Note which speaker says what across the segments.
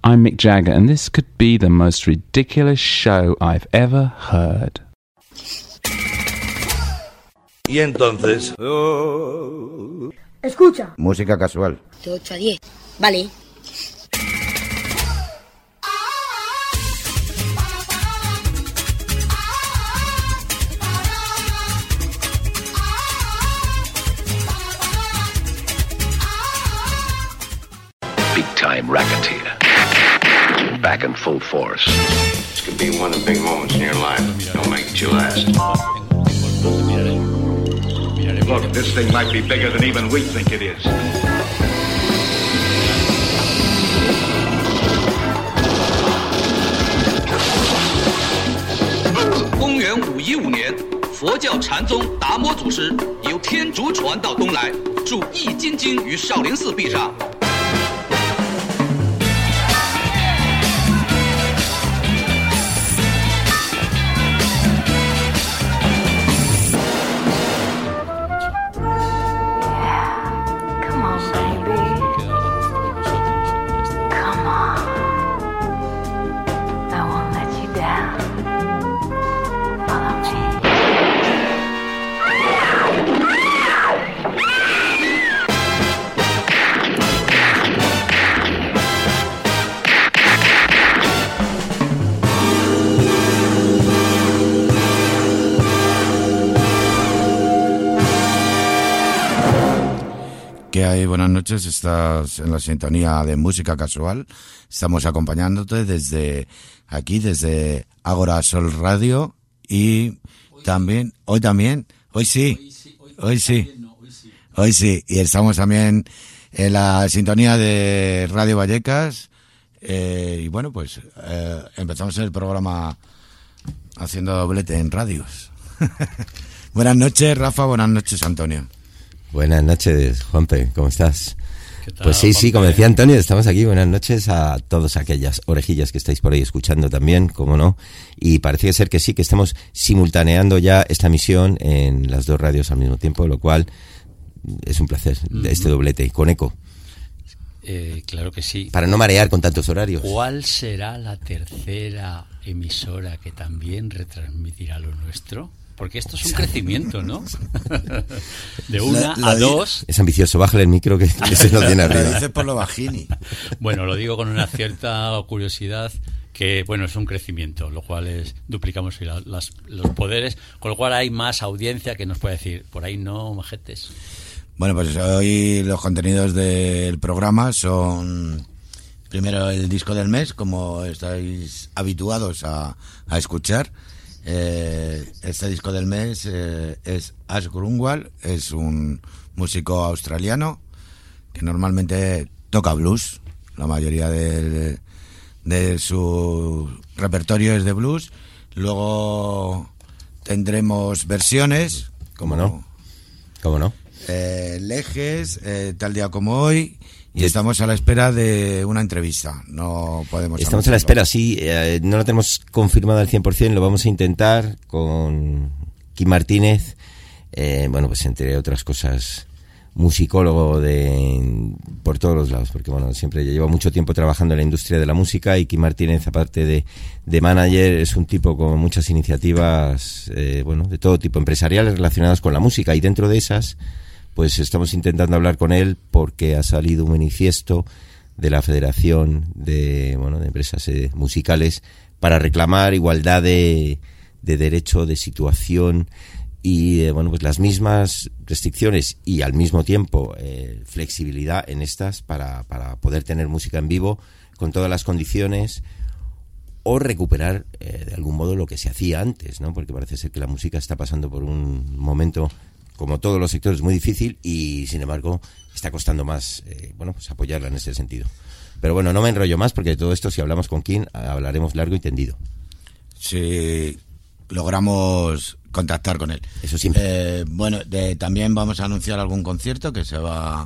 Speaker 1: I'm Mick Jagger, and this could be the most ridiculous show I've ever heard.
Speaker 2: Y entonces...
Speaker 3: Escucha.
Speaker 4: Música casual.
Speaker 3: De 8 a 10. Vale.
Speaker 5: Big time racketeer. Back in full force.
Speaker 6: This could be one of the big moments in your life. Don't make it your last.
Speaker 7: Look, this thing might be bigger than even we think it is.
Speaker 8: 公元515年，佛教禅宗达摩祖师由天竺传到东来，著《易筋经》于少林寺壁上。
Speaker 4: ¿Qué hay? Buenas noches, estás en la sintonía de Música Casual. Estamos acompañándote desde aquí, desde Ágora Sol Radio y también, hoy sí, y estamos también en la sintonía de Radio Vallecas y bueno, pues empezamos el programa haciendo doblete en radios. Buenas noches, Rafa, buenas noches, Antonio.
Speaker 9: Buenas noches, Juanpe, ¿cómo estás?
Speaker 10: ¿Qué tal,
Speaker 9: pues sí,
Speaker 10: Juanpe?
Speaker 9: como decía Antonio, estamos aquí. Buenas noches a todas aquellas orejillas que estáis por ahí escuchando también, como no. Y parece ser que sí, que estamos simultaneando ya esta emisión en las dos radios al mismo tiempo, lo cual es un placer, este doblete, con eco.
Speaker 10: Claro que sí.
Speaker 9: Para no marear con tantos horarios.
Speaker 10: ¿Cuál será la tercera emisora que también retransmitirá lo nuestro? Porque esto es un crecimiento, ¿no? De una a dos.
Speaker 9: Es ambicioso, bájale el micro que se nos viene arriba.
Speaker 4: Lo dices por lo bajini.
Speaker 10: Bueno, lo digo con una cierta curiosidad, que bueno, es un crecimiento, lo cual es, duplicamos los poderes, con lo cual hay más audiencia que nos puede decir, por ahí no, majetes.
Speaker 4: Bueno, pues hoy los contenidos del programa son primero el disco del mes, como estáis habituados a escuchar. Este disco del mes es Ash Grunwald, es un músico australiano que normalmente toca blues. La mayoría de su repertorio es de blues. Luego tendremos versiones,
Speaker 9: ¿Cómo no?
Speaker 4: Lejes, Tal día como hoy. Y estamos a la espera de una entrevista. No podemos.
Speaker 9: Estamos a la espera, sí. No lo tenemos confirmado al 100%. Lo vamos a intentar con Kim Martínez. Bueno, pues entre otras cosas, musicólogo por todos los lados. Porque bueno, siempre lleva mucho tiempo trabajando en la industria de la música. Y Kim Martínez, aparte de manager, es un tipo con muchas iniciativas, bueno, de todo tipo, empresariales relacionadas con la música. Y dentro de esas, pues estamos intentando hablar con él porque ha salido un manifiesto de la Federación de Empresas Musicales para reclamar igualdad de derecho, de situación y bueno, pues las mismas restricciones y al mismo tiempo flexibilidad en estas para poder tener música en vivo con todas las condiciones o recuperar de algún modo lo que se hacía antes, ¿no? Porque parece ser que la música está pasando por un momento, como todos los sectores, muy difícil y sin embargo está costando más pues apoyarla en ese sentido. Pero bueno, no me enrollo más porque de todo esto, si hablamos con Kim, hablaremos largo y tendido.
Speaker 4: Si logramos contactar con él.
Speaker 9: Eso sí.
Speaker 4: También vamos a anunciar algún concierto que se va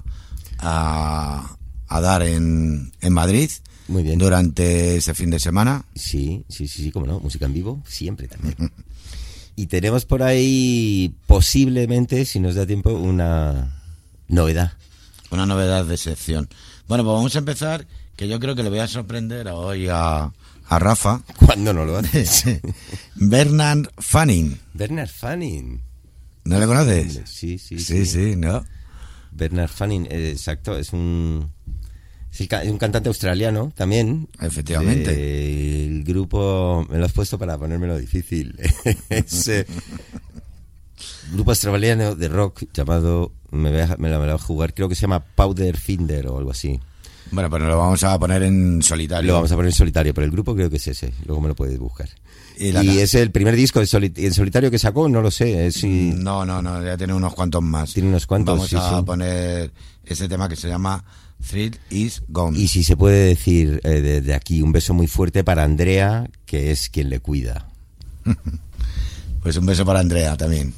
Speaker 4: a dar en Madrid.
Speaker 9: Muy bien.
Speaker 4: Durante ese fin de semana.
Speaker 9: Sí, cómo no, música en vivo, siempre también. Y tenemos por ahí, posiblemente, si nos da tiempo, una novedad.
Speaker 4: Una novedad de sección. Bueno, pues vamos a empezar que yo creo que le voy a sorprender hoy a Rafa.
Speaker 9: ¿Cuándo no lo haces?
Speaker 4: Bernard Fanning.
Speaker 9: Bernard Fanning.
Speaker 4: ¿No le conoces?
Speaker 9: Sí,
Speaker 4: ¿no?
Speaker 9: Bernard Fanning, exacto, es un cantante australiano también.
Speaker 4: Efectivamente.
Speaker 9: El grupo, me lo has puesto para ponérmelo difícil. Es grupo australiano de rock llamado, me la voy a jugar, creo que se llama Powderfinger o algo así.
Speaker 4: Bueno, pues lo vamos a poner en solitario.
Speaker 9: Lo vamos a poner en solitario, pero el grupo creo que es ese. Luego me lo puedes buscar. Y es el primer disco en solitario que sacó, no lo sé.
Speaker 4: No, ya tiene unos cuantos más.
Speaker 9: Tiene unos cuantos,
Speaker 4: vamos a poner ese tema que se llama Thrill Is Gone.
Speaker 9: Y si se puede decir desde aquí, un beso muy fuerte para Andrea, que es quien le cuida.
Speaker 4: Pues un beso para Andrea también.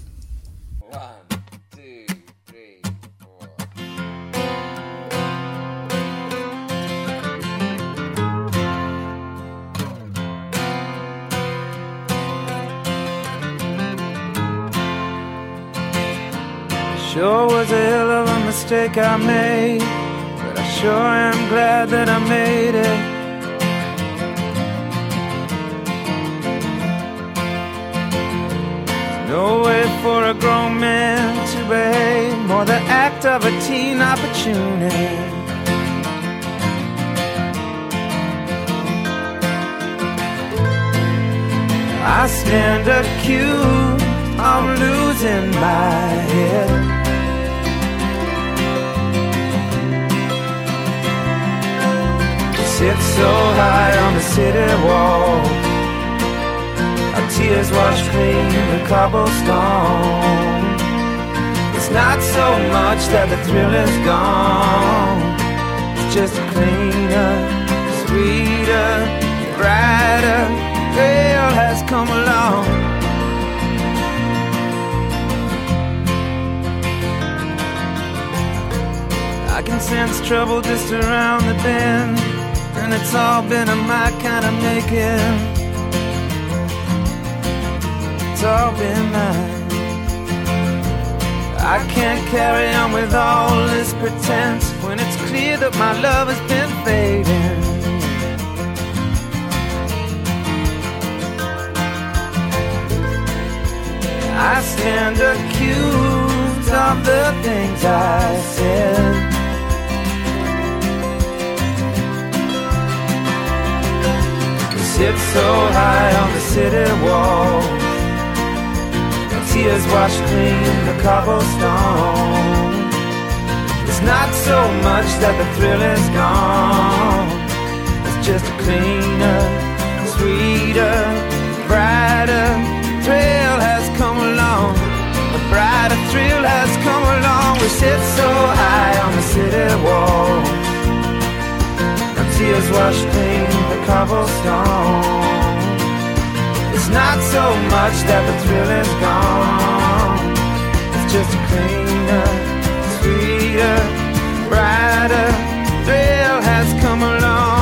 Speaker 11: Sure was a hell of a mistake I made, but I sure am glad that I made it. There's no way for a grown man to behave, more the act of a teen opportunity. I stand accused of losing my head. Sit so high on the city wall, our tears wash clean the cobblestone. It's not so much that the thrill is gone, it's just a cleaner, sweeter, brighter trail has come along. I can sense trouble just around the bend, and it's all been of my kind of making. It's all been mine. I can't carry on with all this pretense when it's clear that my love has been fading. I stand accused of the things I said. Sit so high on the city wall, the tears wash clean the cobblestone. It's not so much that the thrill is gone, it's just a cleaner, sweeter, brighter thrill has come along. A brighter thrill has come along. We sit so high on the city wall, tears wash clean the cobblestone. It's not so much that the thrill is gone, it's just a cleaner, sweeter, brighter thrill has come along.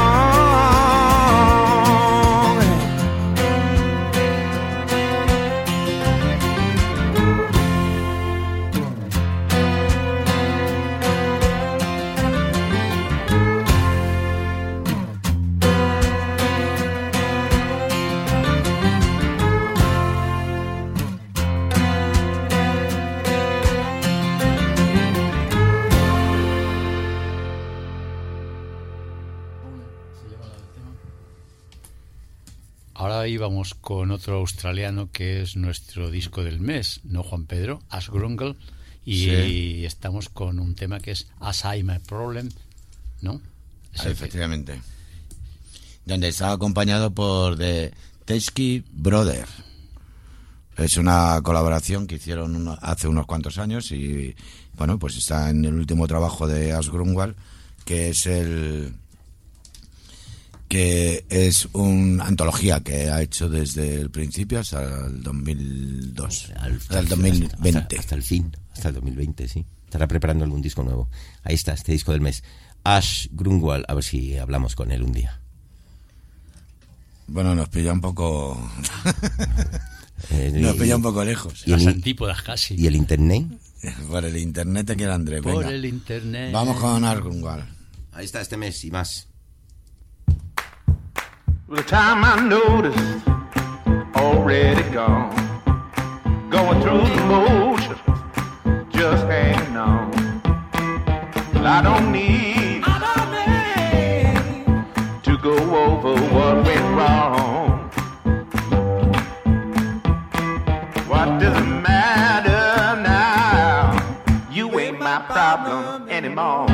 Speaker 10: Ahora íbamos con otro australiano que es nuestro disco del mes, ¿no, Juan Pedro? Asgrungle. Y sí, estamos con un tema que es As I My Problem, ¿no?
Speaker 4: Efectivamente. Donde está acompañado por The Teskey Brothers. Es una colaboración que hicieron hace unos cuantos años y, bueno, pues está en el último trabajo de Asgrungle, que es una antología que ha hecho desde el principio hasta el 2002, hasta el 2020.
Speaker 9: Hasta el fin, hasta el 2020, sí. Estará preparando algún disco nuevo. Ahí está, este disco del mes. Asgrungle, a ver si hablamos con él un día.
Speaker 4: Bueno, nos pilla un poco... nos pilla un poco lejos.
Speaker 10: Y las antípodas casi.
Speaker 9: ¿Y el internet?
Speaker 4: Por el internet te quiere Andrés, venga.
Speaker 10: Por el internet.
Speaker 4: Vamos con Asgrungle.
Speaker 9: Ahí está, este mes y más.
Speaker 7: By the time I noticed, already gone. Going through the motions, just hanging on. Well, I don't need to go over what went wrong. What does it matter now? You ain't my problem anymore.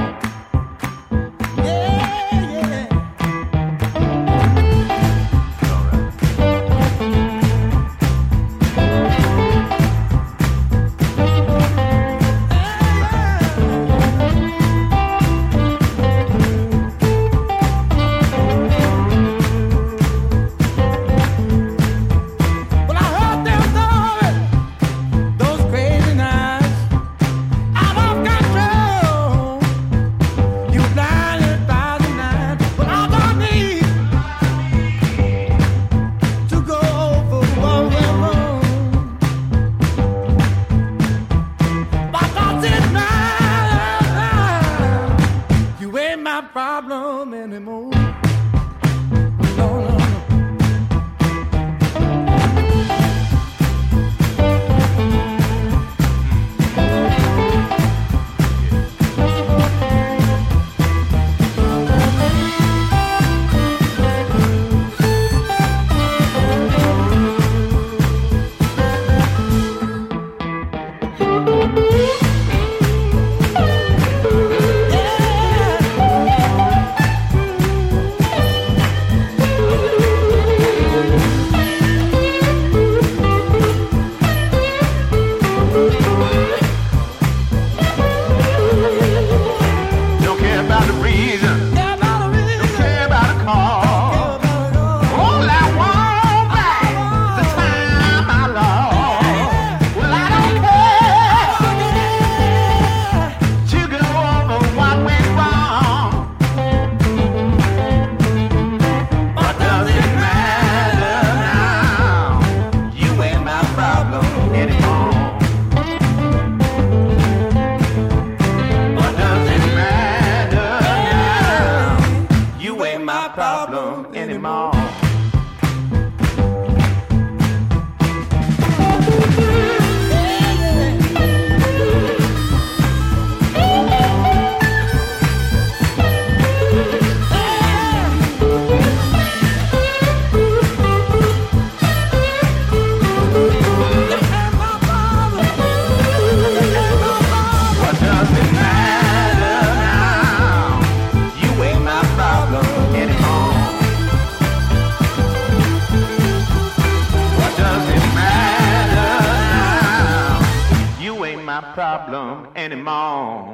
Speaker 7: Problem anymore.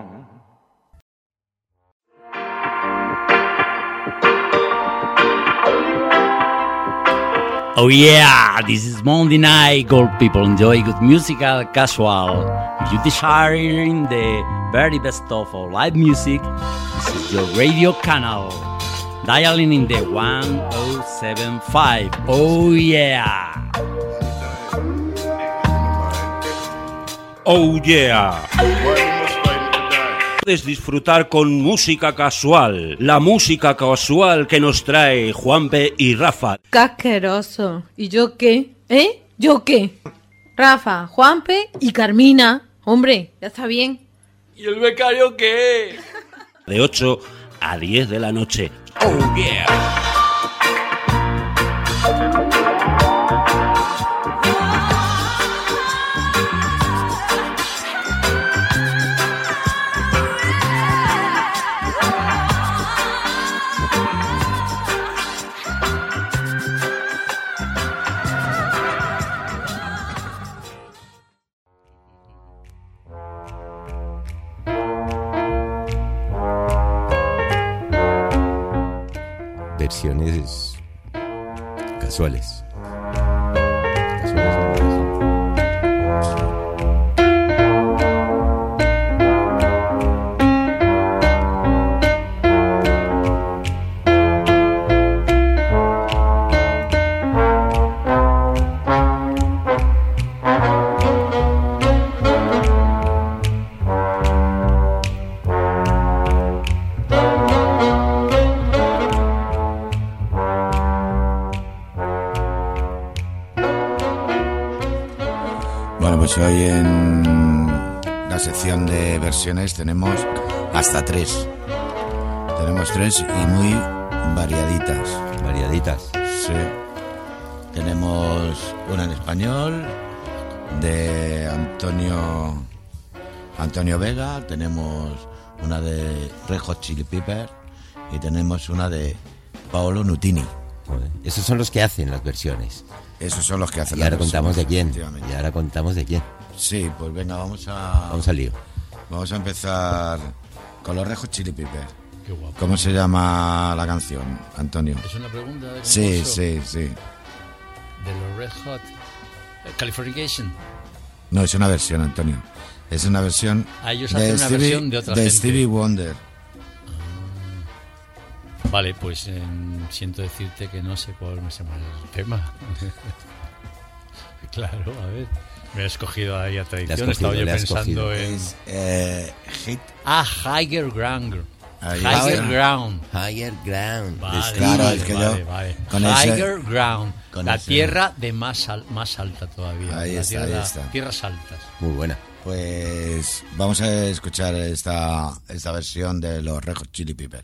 Speaker 12: Oh yeah, this is Monday night. Gold people enjoy good musical casual. If you desiring the very best of all live music, this is your radio channel. Dialing in the 1075. Oh yeah.
Speaker 13: Oh yeah. Puedes disfrutar con música casual, la música casual que nos trae Juanpe y Rafa.
Speaker 14: ¡Qué asqueroso! ¿Y yo qué? ¿Yo qué? Rafa, Juanpe y Carmina. Hombre, ya está bien.
Speaker 12: ¿Y el becario qué?
Speaker 13: De 8 a 10 de la noche. Oh yeah.
Speaker 9: Versiones casuales.
Speaker 4: Bueno, pues hoy en la sección de versiones tenemos hasta 3. Tenemos 3 y muy variaditas.
Speaker 9: Variaditas.
Speaker 4: Sí. Tenemos una en español de Antonio Vega, tenemos una de Red Hot Chili Peppers y tenemos una de Paolo Nutini.
Speaker 9: Joder. Esos son los que hacen las versiones.
Speaker 4: Esos son los que hacen
Speaker 9: y
Speaker 4: las
Speaker 9: ahora
Speaker 4: versiones.
Speaker 9: contamos de quién.
Speaker 4: Sí, pues venga, vamos al
Speaker 9: lío.
Speaker 4: Vamos a empezar con los Red Hot Chili Peppers.
Speaker 10: Qué guapo.
Speaker 4: ¿Cómo se llama la canción, Antonio?
Speaker 10: ¿Es una pregunta de
Speaker 4: Sí,
Speaker 10: concurso?
Speaker 4: sí.
Speaker 10: De los Red Hot. Californication.
Speaker 4: No, es una versión, Antonio. Es una versión
Speaker 10: ellos hacen una versión de otra gente.
Speaker 4: Stevie Wonder.
Speaker 10: Vale, pues siento decirte que no sé cuál me llama el tema. Claro, a ver. Me he escogido ahí a tradición. Estaba yo pensando en...
Speaker 4: Hit.
Speaker 10: Higher Ground.
Speaker 4: Higher
Speaker 10: Ground.
Speaker 9: Higher Ground.
Speaker 10: Vale,
Speaker 4: claro, es que
Speaker 10: vale,
Speaker 4: yo...
Speaker 10: vale.
Speaker 4: Con
Speaker 10: Higher Ground.
Speaker 4: con
Speaker 10: La
Speaker 4: ese-
Speaker 10: tierra de más alta todavía.
Speaker 4: Ahí
Speaker 10: La
Speaker 4: está,
Speaker 10: tierra,
Speaker 4: ahí está.
Speaker 10: Tierras altas.
Speaker 9: Muy buena.
Speaker 4: Pues vamos a escuchar esta versión de los Red Hot Chili Peppers.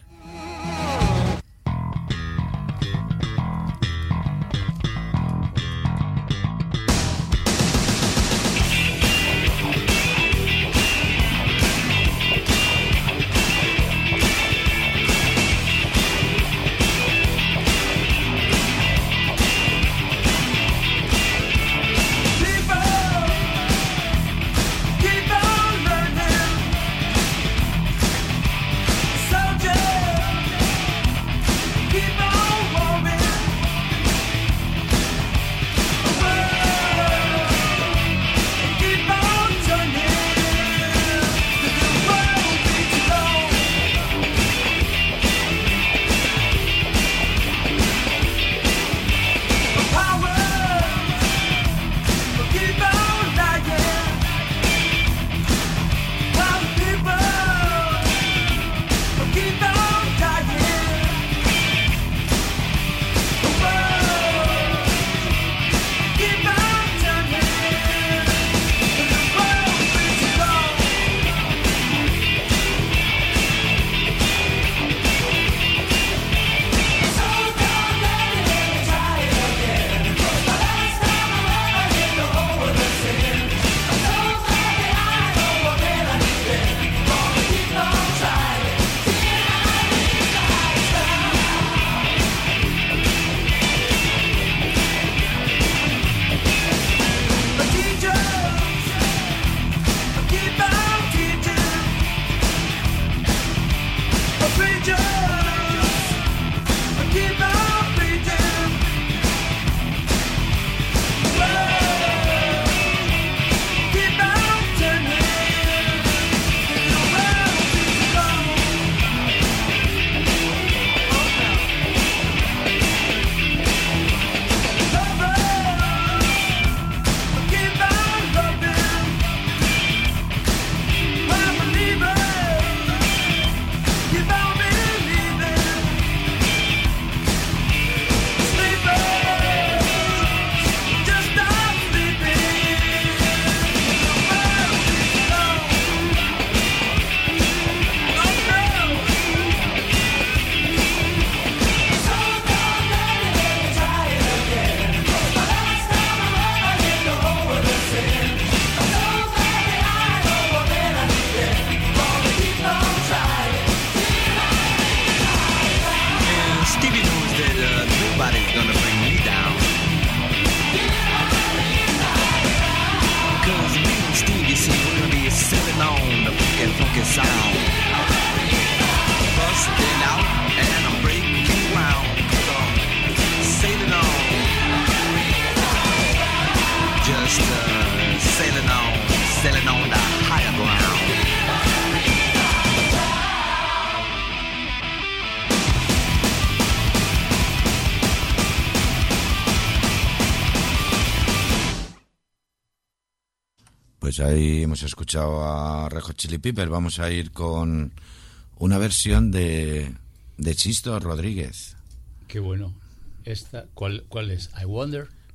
Speaker 4: Pues ahí hemos escuchado a Red Hot Chili Peppers. Vamos a ir con una versión de Sisto Rodríguez.
Speaker 10: Qué bueno. ¿Cuál es? I Wonder.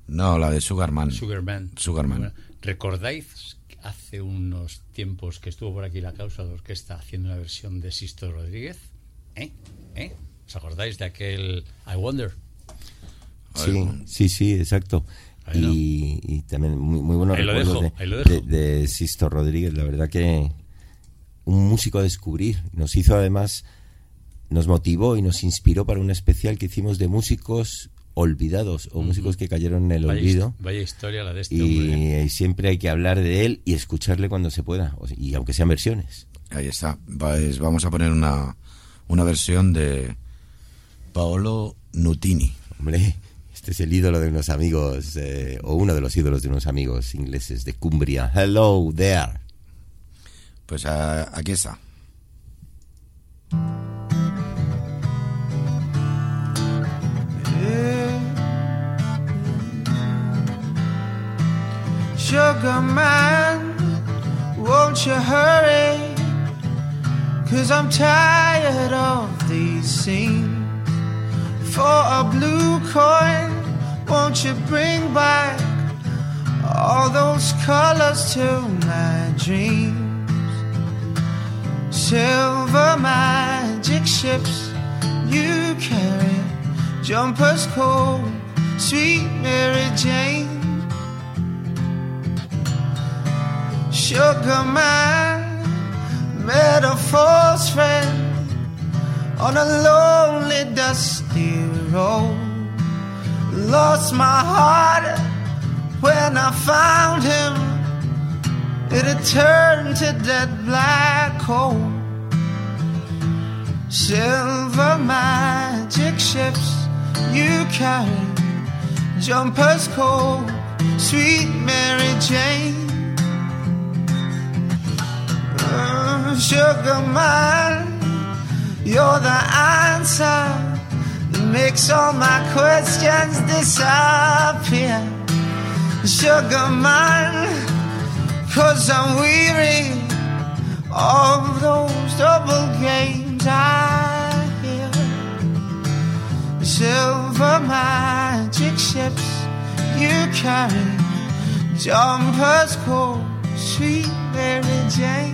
Speaker 4: No, la de Sugarman.
Speaker 10: Sugarman.
Speaker 4: Sugarman.
Speaker 10: ¿Recordáis hace unos tiempos que estuvo por aquí la causa de orquesta haciendo una versión de Sisto Rodríguez? ¿Os acordáis de aquel I Wonder?
Speaker 9: Sí, exacto. Y también muy buenos recuerdos de Sisto Rodríguez. La verdad que un músico a descubrir. Nos hizo además, nos motivó y nos inspiró para un especial que hicimos de músicos olvidados o músicos que cayeron en el olvido.
Speaker 10: Vaya historia la de este hombre.
Speaker 9: Y siempre hay que hablar de él y escucharle cuando se pueda, y aunque sean versiones.
Speaker 4: Ahí está. Pues vamos a poner una versión de Paolo Nutini.
Speaker 9: Hombre, este es el ídolo de unos amigos, o uno de los ídolos de unos amigos ingleses de Cumbria. Hello there.
Speaker 4: Pues aquí está.
Speaker 11: Sugar man, won't you hurry? 'Cause I'm tired of these scenes. For a blue coin, won't you bring back all those colors to my dreams? Silver magic ships you carry, jumpers cold, sweet Mary Jane. Sugar man, metaphors friend, on a lonely dusty road. Lost my heart when I found him, it had turned to dead black coal. Silver magic ships you carry, jumpers cold, sweet Mary Jane. Sugar man, you're the answer that makes all my questions disappear. Sugar man, 'cause I'm weary of those double games I hear. Silver magic ships you carry, jumpers cold, sweet Mary Jane.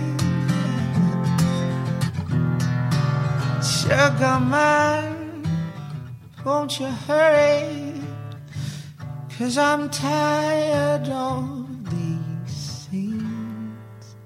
Speaker 11: Sugar man, won't you hurry? 'Cause I'm tired of these scenes.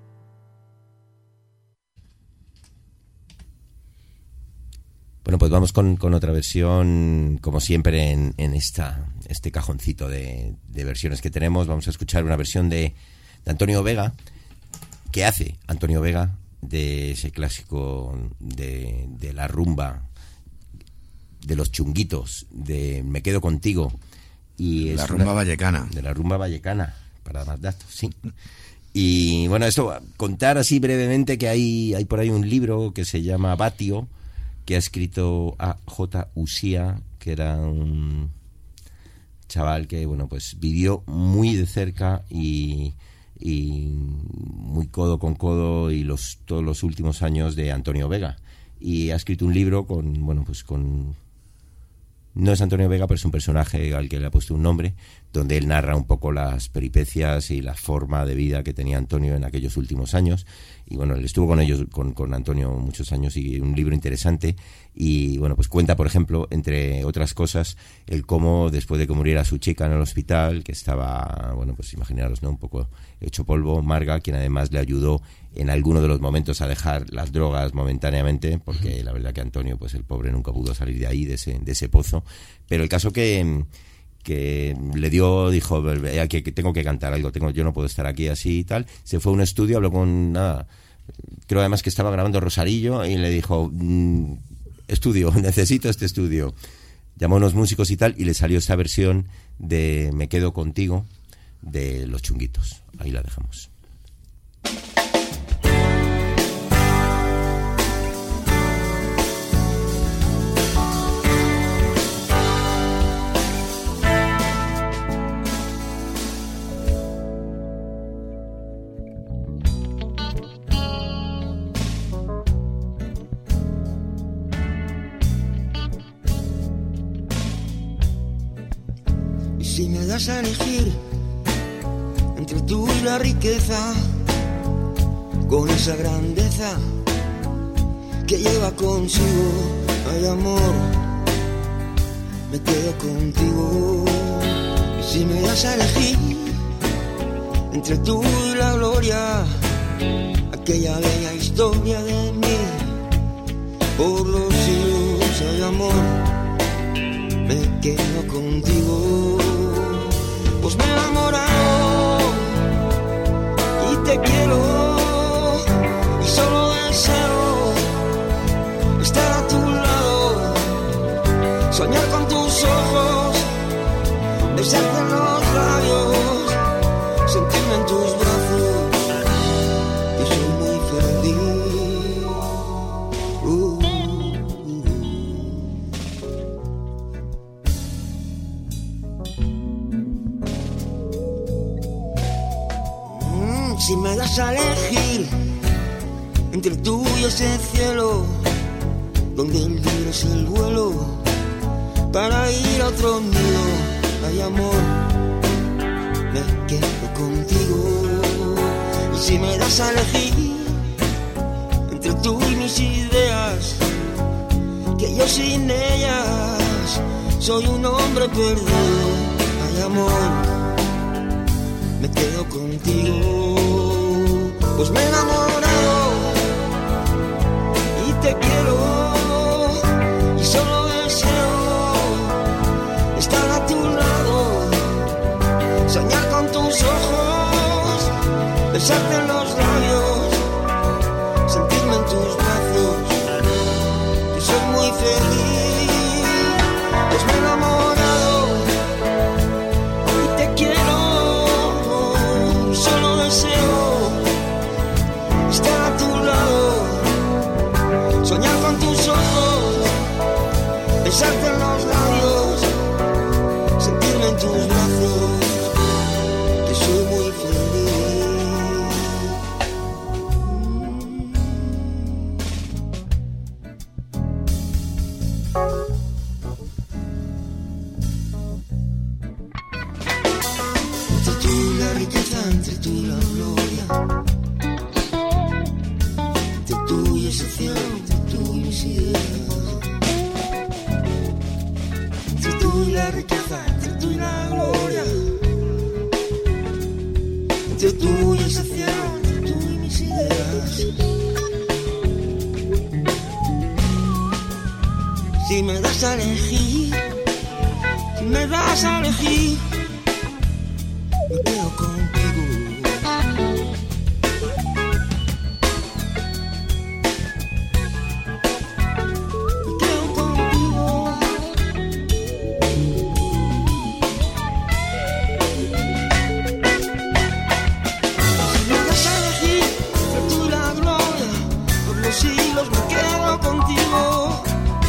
Speaker 9: Bueno, pues vamos con otra versión, como siempre en este cajoncito de versiones que tenemos. Vamos a escuchar una versión de Antonio Vega, que hace Antonio Vega de ese clásico de la rumba, de los chunguitos, de Me quedo contigo. Y es
Speaker 4: la rumba vallecana.
Speaker 9: De la rumba vallecana, para más datos, sí. Y bueno, esto, contar así brevemente que hay por ahí un libro que se llama Batio, que ha escrito A.J. Usía, que era un chaval que, bueno, pues vivió muy de cerca y muy codo con codo todos los últimos años de Antonio Vega, y ha escrito un libro no es Antonio Vega, pero es un personaje al que le ha puesto un nombre, donde él narra un poco las peripecias y la forma de vida que tenía Antonio en aquellos últimos años. Y bueno, él estuvo con Antonio muchos años, y un libro interesante. Y bueno, pues cuenta, por ejemplo, entre otras cosas, el cómo después de que muriera su chica en el hospital, que estaba, bueno, pues imaginaros, ¿no?, un poco hecho polvo, Marga, quien además le ayudó en alguno de los momentos a dejar las drogas momentáneamente, porque la verdad que Antonio, pues el pobre nunca pudo salir de ahí, de ese pozo. Pero el caso que le dijo, que tengo que cantar algo, yo no puedo estar aquí así y tal. Se fue a un estudio, habló con creo además que estaba grabando Rosarillo, y le dijo, estudio, necesito este estudio. Llamó a unos músicos y tal, y le salió esta versión de Me quedo contigo, de Los Chunguitos. Ahí la dejamos.
Speaker 15: Y si me das a elegir entre tú y la riqueza, con esa grandeza que lleva consigo, ay amor, me quedo contigo. Y si me das a elegir entre tú y la gloria, aquella bella historia de mí, por los siglos, ay amor, me quedo contigo. Pues me he enamorado y te quiero, y solo deseo estar a tu lado, soñar con tus ojos, besarte en los labios, sentirme en tus brazos, que soy muy feliz. Si me das a elegir entre tú y ese cielo, donde el libre es el vuelo para ir a otro nido, ay amor, me quedo contigo. Y si me das a elegir entre tú y mis ideas, que yo sin ellas soy un hombre perdido, ay amor, me quedo contigo. Pues me he enamorado y te quiero, y solo deseo estar a tu lado, soñar con tus ojos, besarte en los labios, sentirme en tus brazos, que soy muy feliz. Pues me he enamorado y te quiero, y solo deseo estar a tu lado, soñar con tus ojos, besarte en los labios, sentirme en tus brazos, que soy muy feliz. Entre tú y la riqueza, entre tú y la gloria, entre tú y ese cielo, entre tú y mis ideas, entre tú y la riqueza, entre tú y la gloria, entre tú y ese cielo, entre tú y mis ideas. Si me das a elegir, si me das a elegir, me quedo contigo. Me quedo contigo. Si me das a elegir entre tú y la gloria, por los siglos me quedo contigo.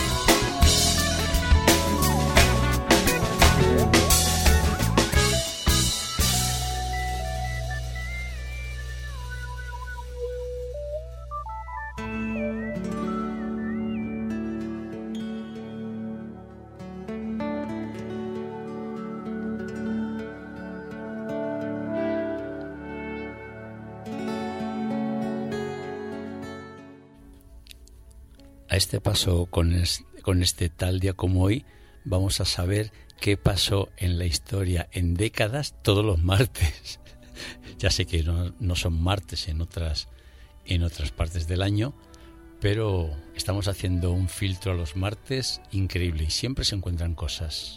Speaker 10: A este paso, con este tal día como hoy, vamos a saber qué pasó en la historia en décadas todos los martes. Ya sé que no son martes en otras partes del año, pero estamos haciendo un filtro a los martes increíble y siempre se encuentran cosas.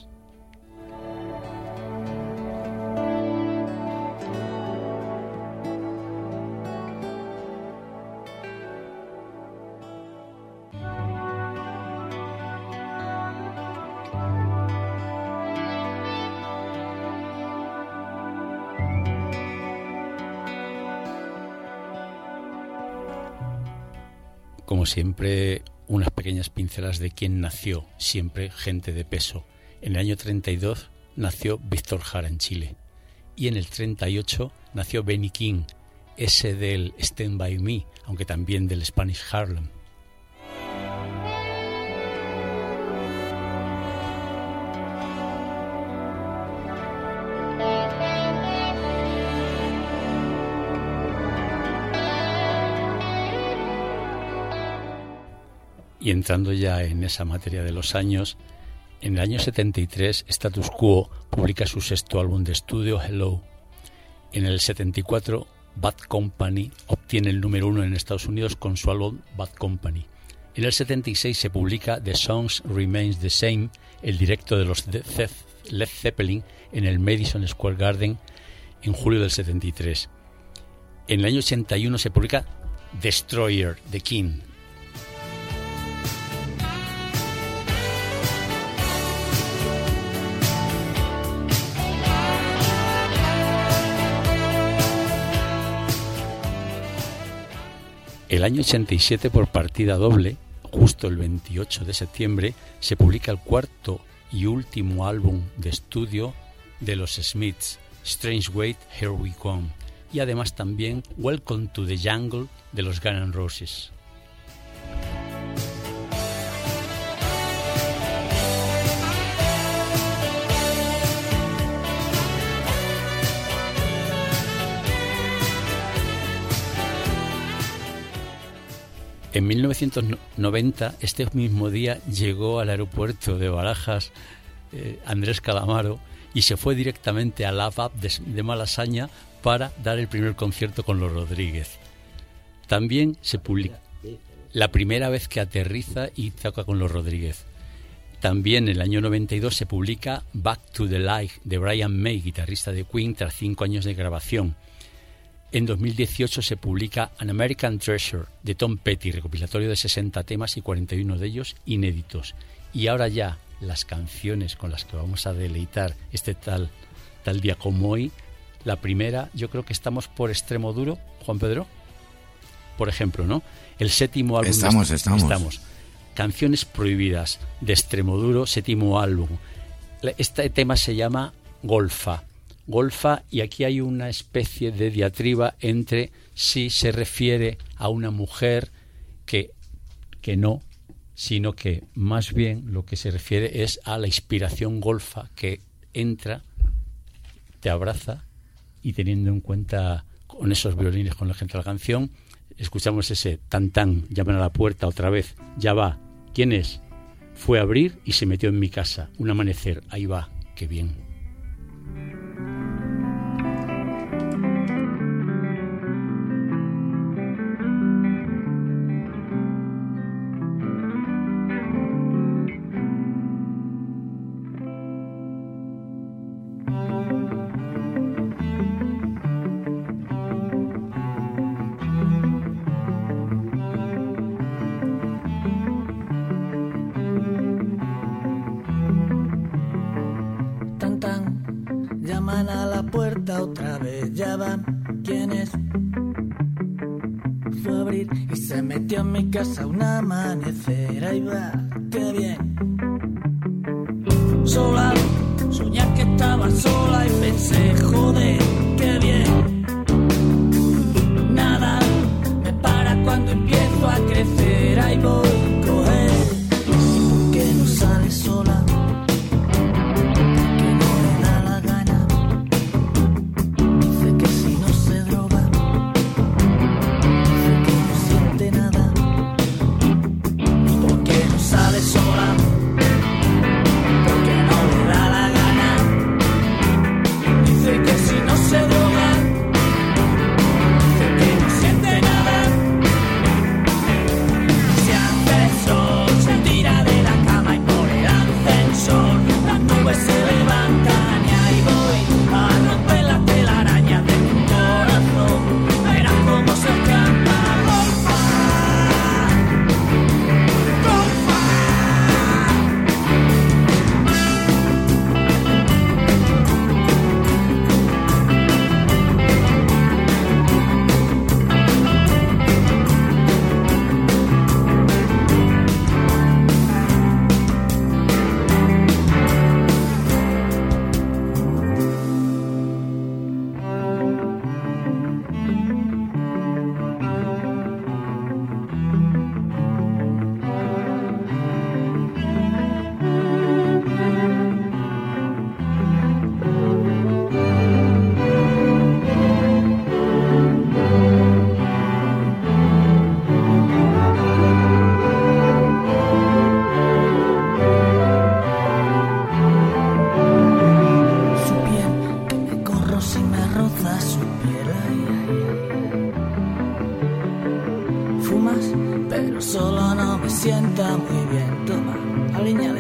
Speaker 10: Como siempre, unas pequeñas pinceladas de quién nació, siempre gente de peso. En el año 32 nació Víctor Jara en Chile. Y en el 38 nació Benny King, ese del Stand By Me, aunque también del Spanish Harlem. Y entrando ya en esa materia de los años, en el año 73 Status Quo publica su sexto álbum de estudio, Hello. En el 74 Bad Company obtiene el número 1 en Estados Unidos con su álbum Bad Company. En el 76 se publica The Songs Remains the Same, el directo de los Led Zeppelin en el Madison Square Garden en julio del 73. En el año 81 se publica Destroyer, The King. El año 87, por partida doble, justo el 28 de septiembre, se publica el cuarto y último álbum de estudio de los Smiths, Strange Weight, Here We Come, y además también Welcome to the Jungle de los Guns N' Roses. En 1990, este mismo día, llegó al aeropuerto de Barajas Andrés Calamaro y se fue directamente a la ABAP de Malasaña para dar el primer concierto con los Rodríguez. También se publica la primera vez que aterriza y toca con los Rodríguez. También en el año 92 se publica Back to the Light de Brian May, guitarrista de Queen, tras 5 años de grabación. En 2018 se publica An American Treasure de Tom Petty, recopilatorio de 60 temas y 41 de ellos inéditos. Y ahora ya las canciones con las que vamos a deleitar este tal día como hoy. La primera, yo creo que estamos por Extremo Duro, Juan Pedro. Por ejemplo, ¿no? El séptimo álbum. Estamos. Canciones prohibidas de Extremo Duro, séptimo álbum. Este tema se llama Golfa, y aquí hay una especie de diatriba entre si se refiere a una mujer que no, sino que más bien lo que se refiere es a la inspiración golfa que entra, te abraza, y teniendo en cuenta con esos violines con la gente de la canción, escuchamos ese tan tan, llaman a la puerta otra vez, ya va, ¿quién es? Fue a abrir y se metió en mi casa, un amanecer, ahí va, qué bien.
Speaker 16: Otra vez ya van, ¿quién es? Fue a abrir y se metió en mi casa un amanecer, ahí va, qué bien. Sola, soñar que estaba sola y pensé, joder, qué bien. Nada me para cuando empiezo a crecer, ahí voy, coger. ¿Por qué no sale sola? Porque no le da la gana. Dice que sienta muy bien. Toma, aliñale.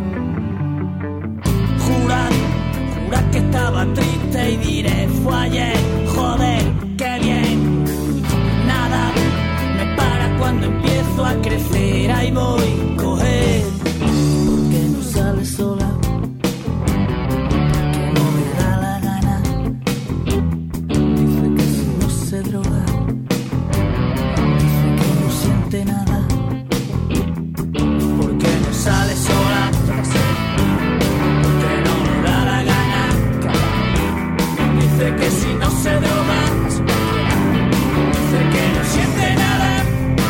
Speaker 16: Jura que estaba triste y diré, fue ayer, joder, qué bien. Nada me para cuando empiezo a crecer, ahí voy, coger. Porque no sale sola, que no me da la gana. Dice que si no se droga, dice que no siente nada. Porque no sale sola, porque no me da la gana. Dice que si no se droga, dice que no siente nada.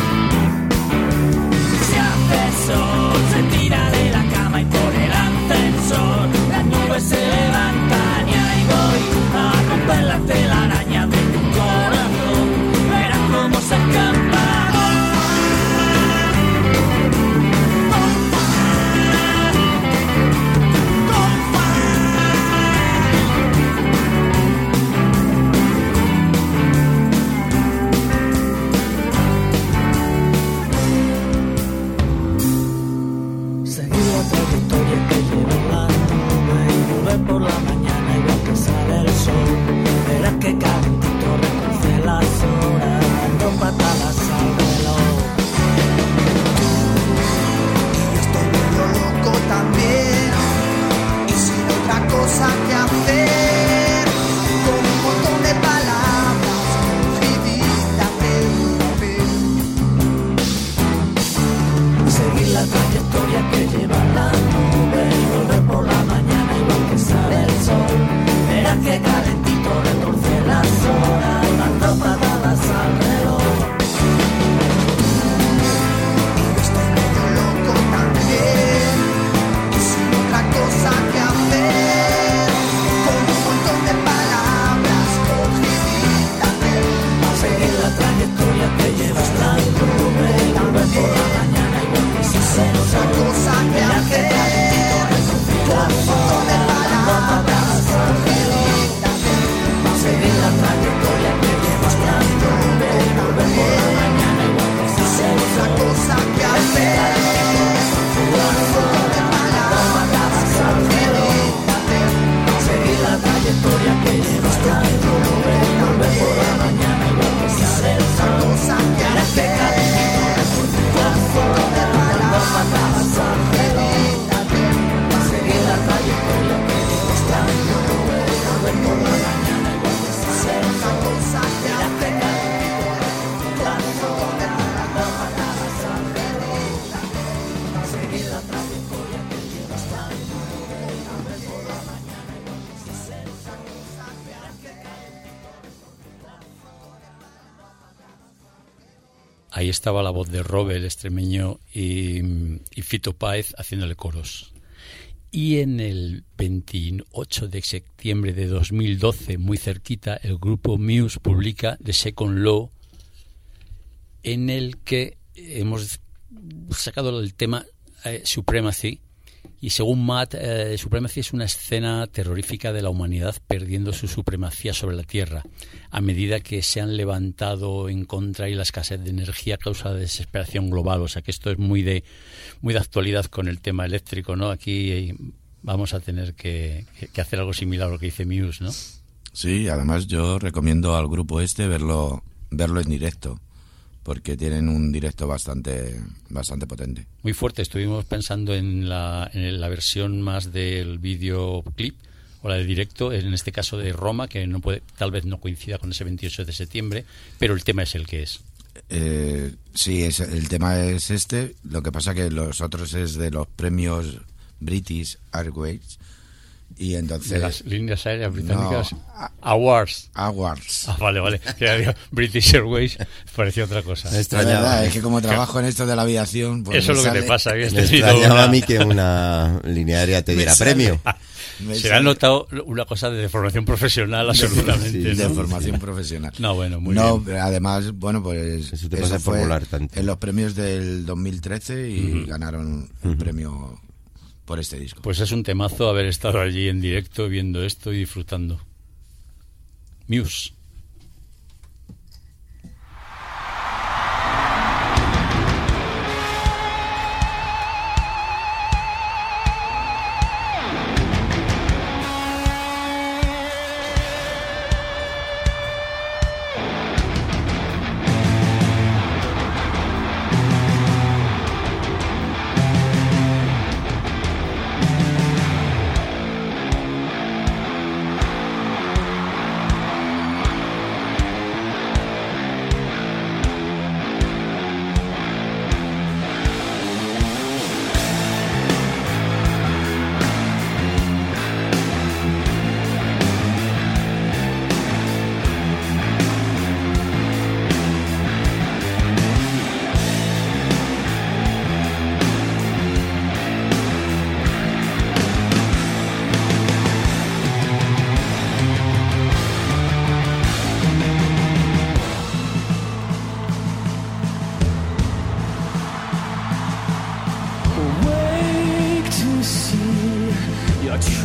Speaker 16: Se hace sol, se tira de la cama y por el ascensor las nubes se levantan y ahí voy a romper las telarañas de tu corazón. Verás cómo se escapa. Por la mañana igual que sale el sol, verás que calentito recoge las horas, dando patadas al reloj.
Speaker 15: Y yo estoy medio loco también, y sin otra cosa que hacer, con un montón de palabras escritas en papel.
Speaker 16: Seguir la trayectoria que lleva la nube y volver por la mañana igual que sale el sol. Verás que calentito retorce las horas, dando patadas al reloj.
Speaker 15: Y yo estoy medio loco también, y sin otra cosa que hacer, con un montón de palabras escritas en papel.
Speaker 16: Seguir la trayectoria que lleva la nube y volver por la mañana igual que sale el sol.
Speaker 15: Cosa que hacer, con un montón de palabras escritas en papel.
Speaker 16: Seguir la trayectoria que lleva la nube y volver por la mañana igual que sale el sol.
Speaker 15: Cosa que hacer, con un montón de palabras escritas en papel.
Speaker 16: Seguir la trayectoria que lleva la nube y volver por la mañana igual que sale el sol.
Speaker 15: Cosa que hacer, con un montón de palabras escritas en papel.
Speaker 16: Seguir la trayectoria que lleva la nube y volver por la mañana igual que sale el sol.
Speaker 15: Cosa que hacer,
Speaker 16: seguir la trayectoria que lleva la nube y volver por la mañana igual que sale el sol.
Speaker 10: Ahí estaba la voz de Robe, el extremeño, y Fito Páez haciéndole coros. Y en el 28 de septiembre de 2012, muy cerquita, el grupo Muse publica The Second Law, en el que hemos sacado el tema Supremacy. Y según Matt, Supremacy es una escena terrorífica de la humanidad perdiendo su supremacía sobre la Tierra a medida que se han levantado en contra y la escasez de energía causa desesperación global. O sea que esto es muy de actualidad con el tema eléctrico, ¿no? Aquí vamos a tener que hacer algo similar a lo que dice Muse, ¿no?
Speaker 4: Sí, además yo recomiendo al grupo verlo en directo, porque tienen un directo bastante potente.
Speaker 10: Muy fuerte. Estuvimos pensando en la versión más del videoclip o la de directo, en este caso de Roma, que tal vez no coincida con ese 28 de septiembre, pero el tema es el que es.
Speaker 4: Sí, el tema es este. Lo que pasa que los otros es de los premios British Airways. Y entonces,
Speaker 10: de las líneas aéreas británicas, Awards.
Speaker 4: Ah,
Speaker 10: vale. British Airways parecía otra cosa.
Speaker 4: La verdad es que como trabajo en esto de la aviación, pues
Speaker 10: eso es lo que te pasa.
Speaker 9: Me extrañaba a mí que una línea aérea te diera premio.
Speaker 10: Se ha notado una cosa de formación profesional absolutamente.
Speaker 4: Sí, de formación profesional.
Speaker 10: No, bueno, muy bien.
Speaker 4: Además, bueno, pues
Speaker 9: eso te pasa por volar tanto.
Speaker 4: En los premios del 2013 y ganaron el premio por este disco.
Speaker 10: Pues es un temazo haber estado allí en directo viendo esto y disfrutando. Muse.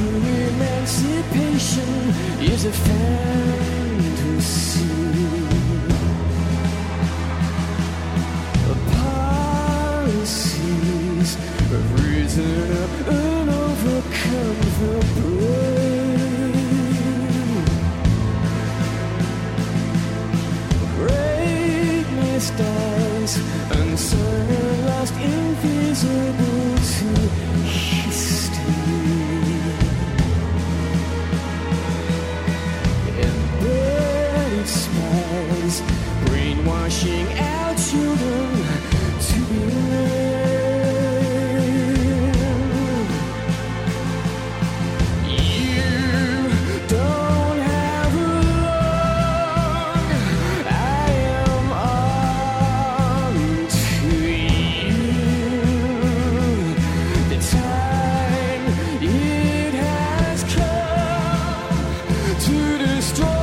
Speaker 11: True emancipation is a fantasy. Policies have risen up and overcome the brain. Greatness dies unsung and lost, invisible to history. Embedded smiles, brainwashing our children to be led. You don't have long. I am on to you. The time it has come to destroy.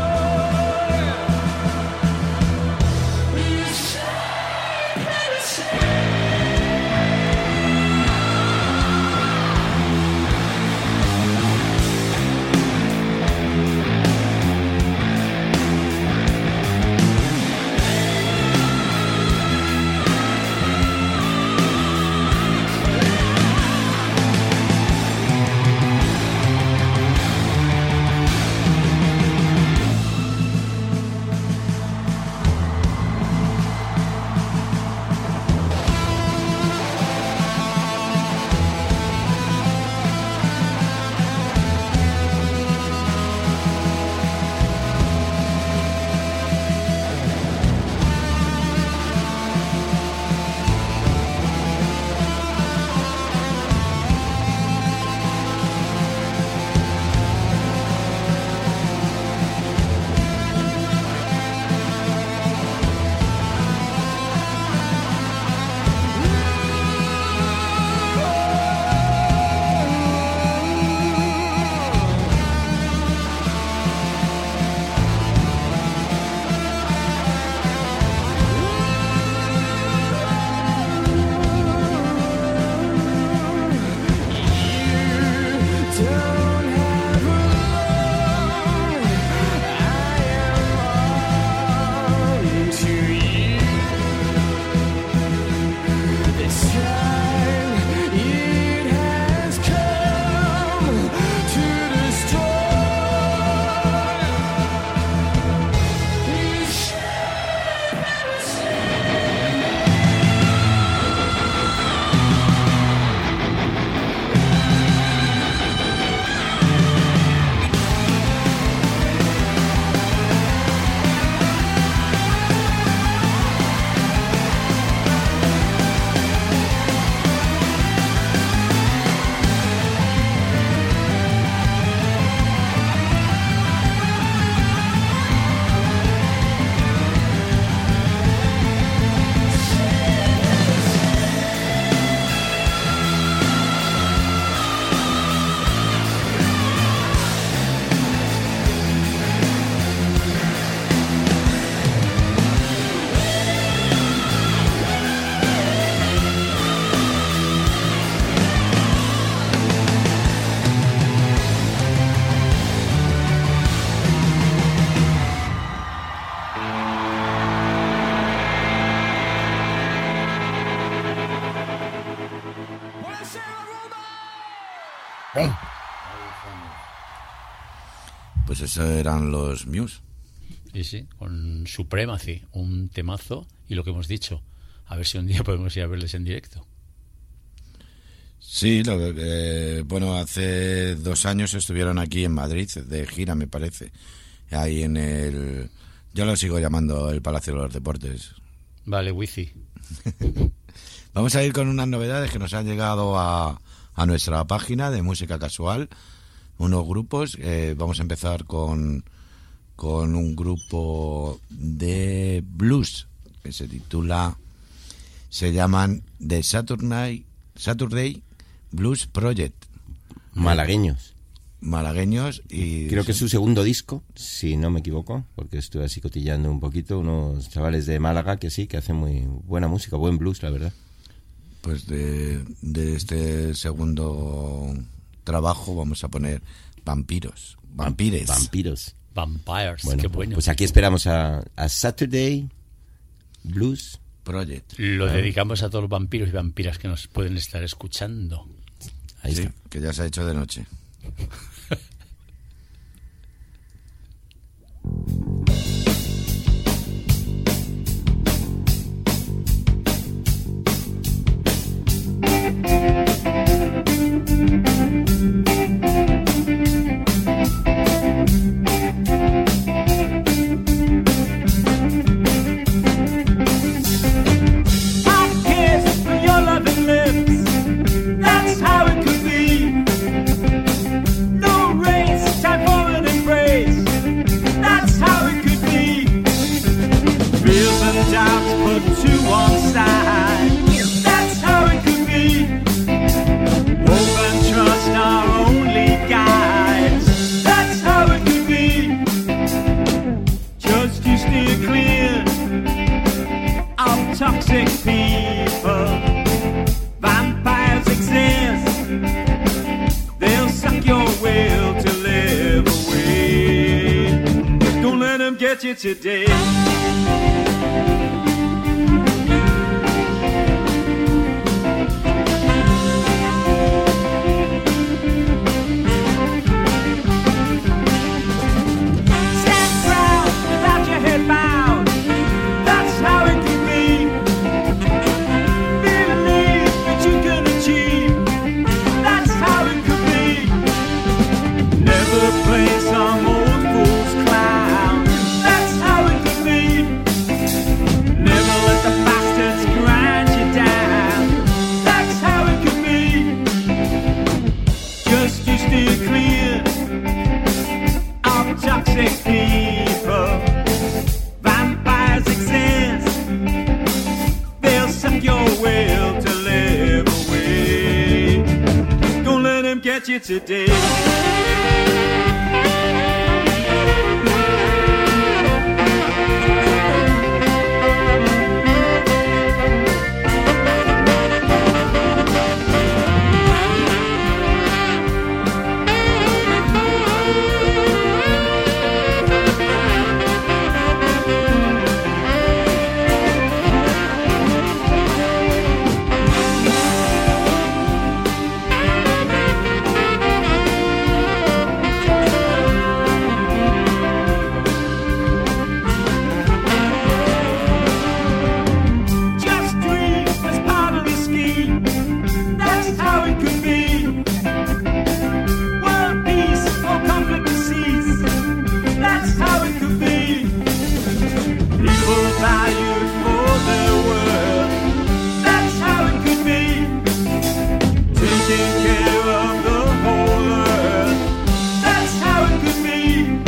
Speaker 4: Pues eso eran los Muse.
Speaker 10: Sí, sí, con Supremacy, un temazo, y lo que hemos dicho, a ver si un día podemos ir a verles en directo.
Speaker 4: Sí, bueno, hace 2 años estuvieron aquí en Madrid, de gira me parece, ahí en el... Yo lo sigo llamando el Palacio de los Deportes.
Speaker 10: Vale, wifi.
Speaker 4: Vamos a ir con unas novedades que nos han llegado a nuestra página de Música Casual, unos grupos. Vamos a empezar con un grupo de blues que se llaman The Saturday Blues Project.
Speaker 9: Malagueños.
Speaker 4: Y
Speaker 9: creo que es su segundo disco, si no me equivoco, porque estuve así cotillando un poquito, unos chavales de Málaga que sí, que hacen muy buena música, buen blues, la verdad.
Speaker 4: Pues de este segundo trabajo vamos a poner vampiros. Vampires.
Speaker 10: Vampires,
Speaker 9: Bueno,
Speaker 10: qué bueno.
Speaker 9: pues aquí esperamos a Saturday Blues
Speaker 4: Project.
Speaker 10: Lo dedicamos a todos los vampiros y vampiras que nos pueden estar escuchando.
Speaker 9: Ahí
Speaker 4: Sí,
Speaker 9: está.
Speaker 4: que ya se ha hecho de noche.
Speaker 16: I kiss your loving lips. That's how it could be. No race, time for an embrace. That's how it could be. Fears and doubts put to one side. That's how it could be. Hope and trust are only guides. That's how it could be. Just to steer clear of toxic people. Vampires exist. They'll suck your will to live away. Don't let them get you today. Stand proud without your head bowed. That's how it could be. Believe that you can achieve. That's how it could be. Never play some old fool's clown. That's how it could be. Never let the bastards grind you down. That's how it could be. Just you steer clear of toxic people. Vampires exist. They'll suck your will to live away. Don't let them get you today. Just dream as part of the scheme. That's how it could be. World peace or conflict to cease. That's how it could be. People valued for their worth. That's how it could be. Taking care of the whole earth. That's how it could be.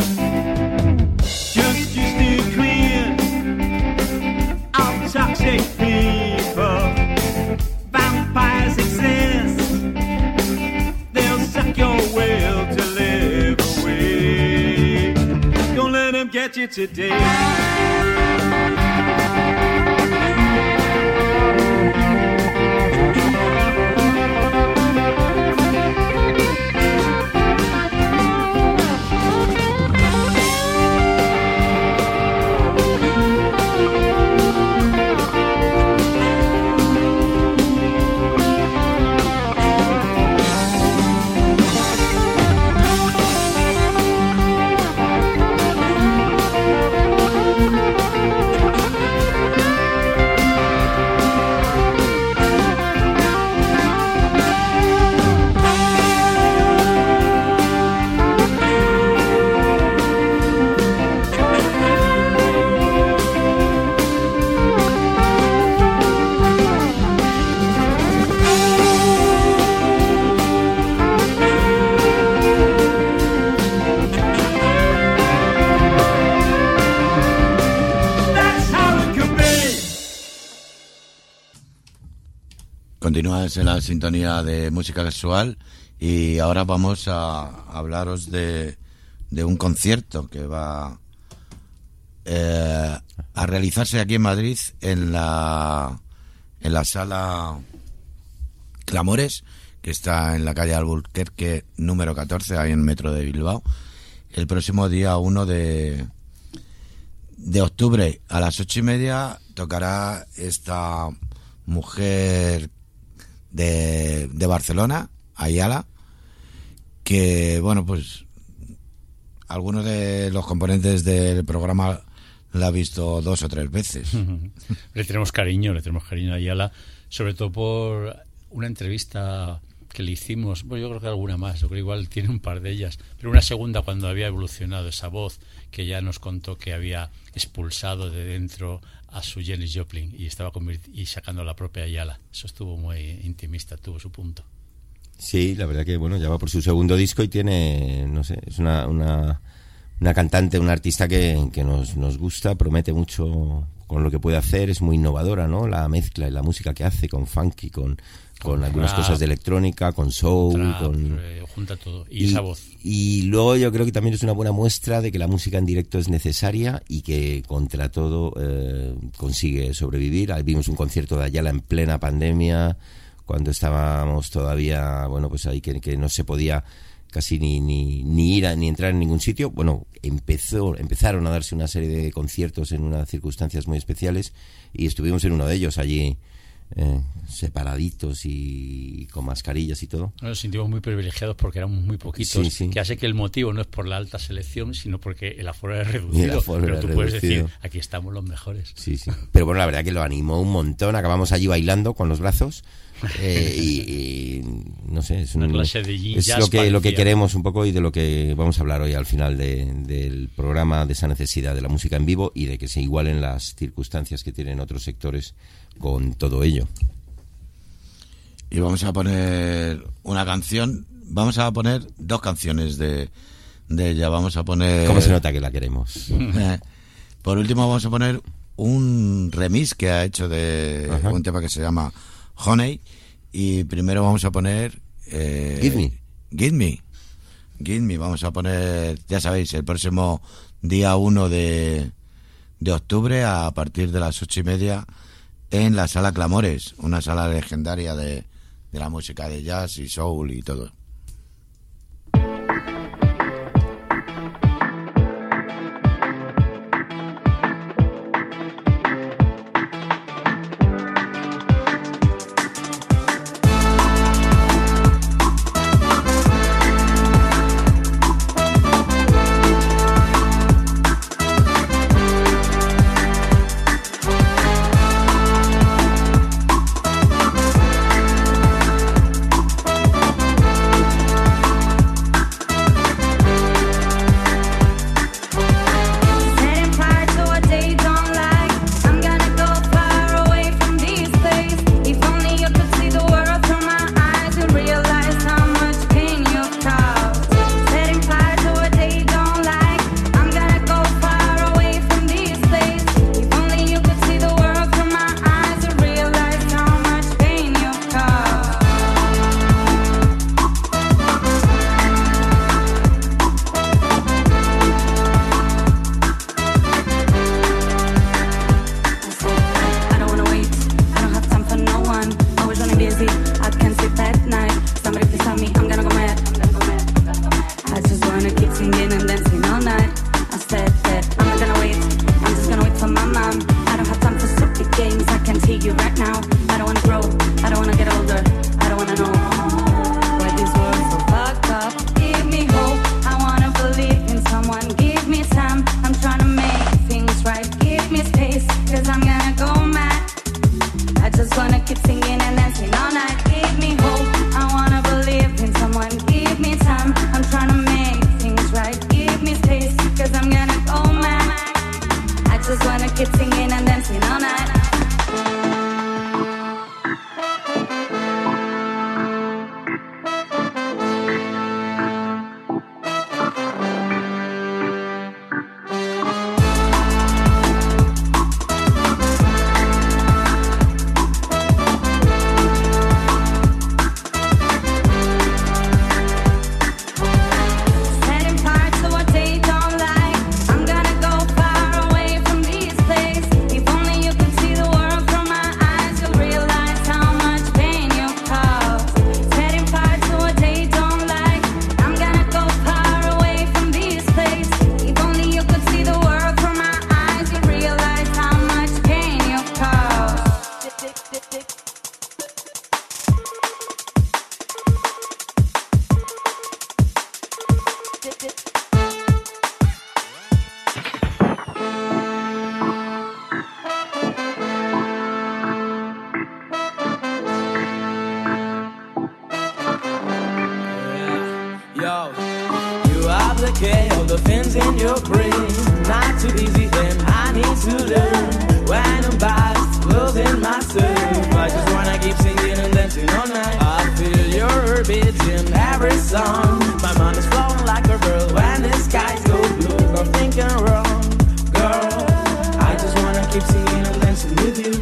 Speaker 16: Just you steer clear of toxic people. Vampires exist. They'll suck your will to live away. Don't let them get you today.
Speaker 4: Continúas en la sintonía de música casual y ahora vamos a hablaros de un concierto que va a realizarse aquí en Madrid en la sala Clamores, que está en la calle Alburquerque número 14, ahí en el metro de Bilbao, el próximo día 1 de octubre a las 8:30 tocará esta mujer de Barcelona, Ayala, que bueno, pues algunos de los componentes del programa la ha visto 2 o 3 veces.
Speaker 10: Le tenemos cariño a Ayala, sobre todo por una entrevista que le hicimos, bueno, yo creo que alguna más, yo creo que igual tiene un par de ellas, pero una segunda cuando había evolucionado esa voz, que ya nos contó que había expulsado de dentro a su Janis Joplin y estaba y sacando la propia Ayala. Eso estuvo muy intimista, tuvo su punto.
Speaker 9: Sí, la verdad que bueno, ya va por su segundo disco y tiene, no sé, es una cantante, una artista que nos gusta, promete mucho con lo que puede hacer, es muy innovadora, ¿no? La mezcla y la música que hace con funky, con algunas cosas de electrónica, con soul,
Speaker 10: junta todo, y esa voz.
Speaker 9: Y luego yo creo que también es una buena muestra de que la música en directo es necesaria y que contra todo consigue sobrevivir. Vimos un concierto de Ayala en plena pandemia, cuando estábamos todavía, bueno, pues ahí que no se podía casi ni ir ni entrar en ningún sitio. Bueno, empezaron a darse una serie de conciertos en unas circunstancias muy especiales y estuvimos en uno de ellos allí, separaditos y con mascarillas y todo.
Speaker 10: Nos sentimos muy privilegiados porque éramos muy poquitos, que hace que el motivo no es por la alta selección, sino porque el aforo es reducido, pero tú puedes decir, aquí estamos los mejores.
Speaker 9: Sí. Pero bueno, la verdad que lo animó un montón, acabamos allí bailando con los brazos y no sé, es
Speaker 10: una clase de
Speaker 9: es lo que queremos un poco y de lo que vamos a hablar hoy al final del programa, de esa necesidad de la música en vivo y de que se igualen las circunstancias que tienen otros sectores con todo ello.
Speaker 4: Y vamos a poner una canción, vamos a poner 2 canciones de ella, vamos a poner...
Speaker 9: ¿Cómo se nota que la queremos?
Speaker 4: Por último vamos a poner un remix que ha hecho de un tema que se llama Honey, y primero vamos a poner Give Me, vamos a poner, ya sabéis, el próximo día 1 de octubre a partir de las 8:30 en la Sala Clamores, una sala legendaria de la música de jazz y soul y todo.
Speaker 15: Give me
Speaker 11: Yo, you are the key of the things in your brain. Not too easy thing I need to learn. When I'm biased, losing myself, I just wanna keep singing and dancing all night. I feel your beats in every song. My mind is flowing like a girl when the skies go blue. I'm thinking wrong, girl. I just wanna keep singing and dancing with you.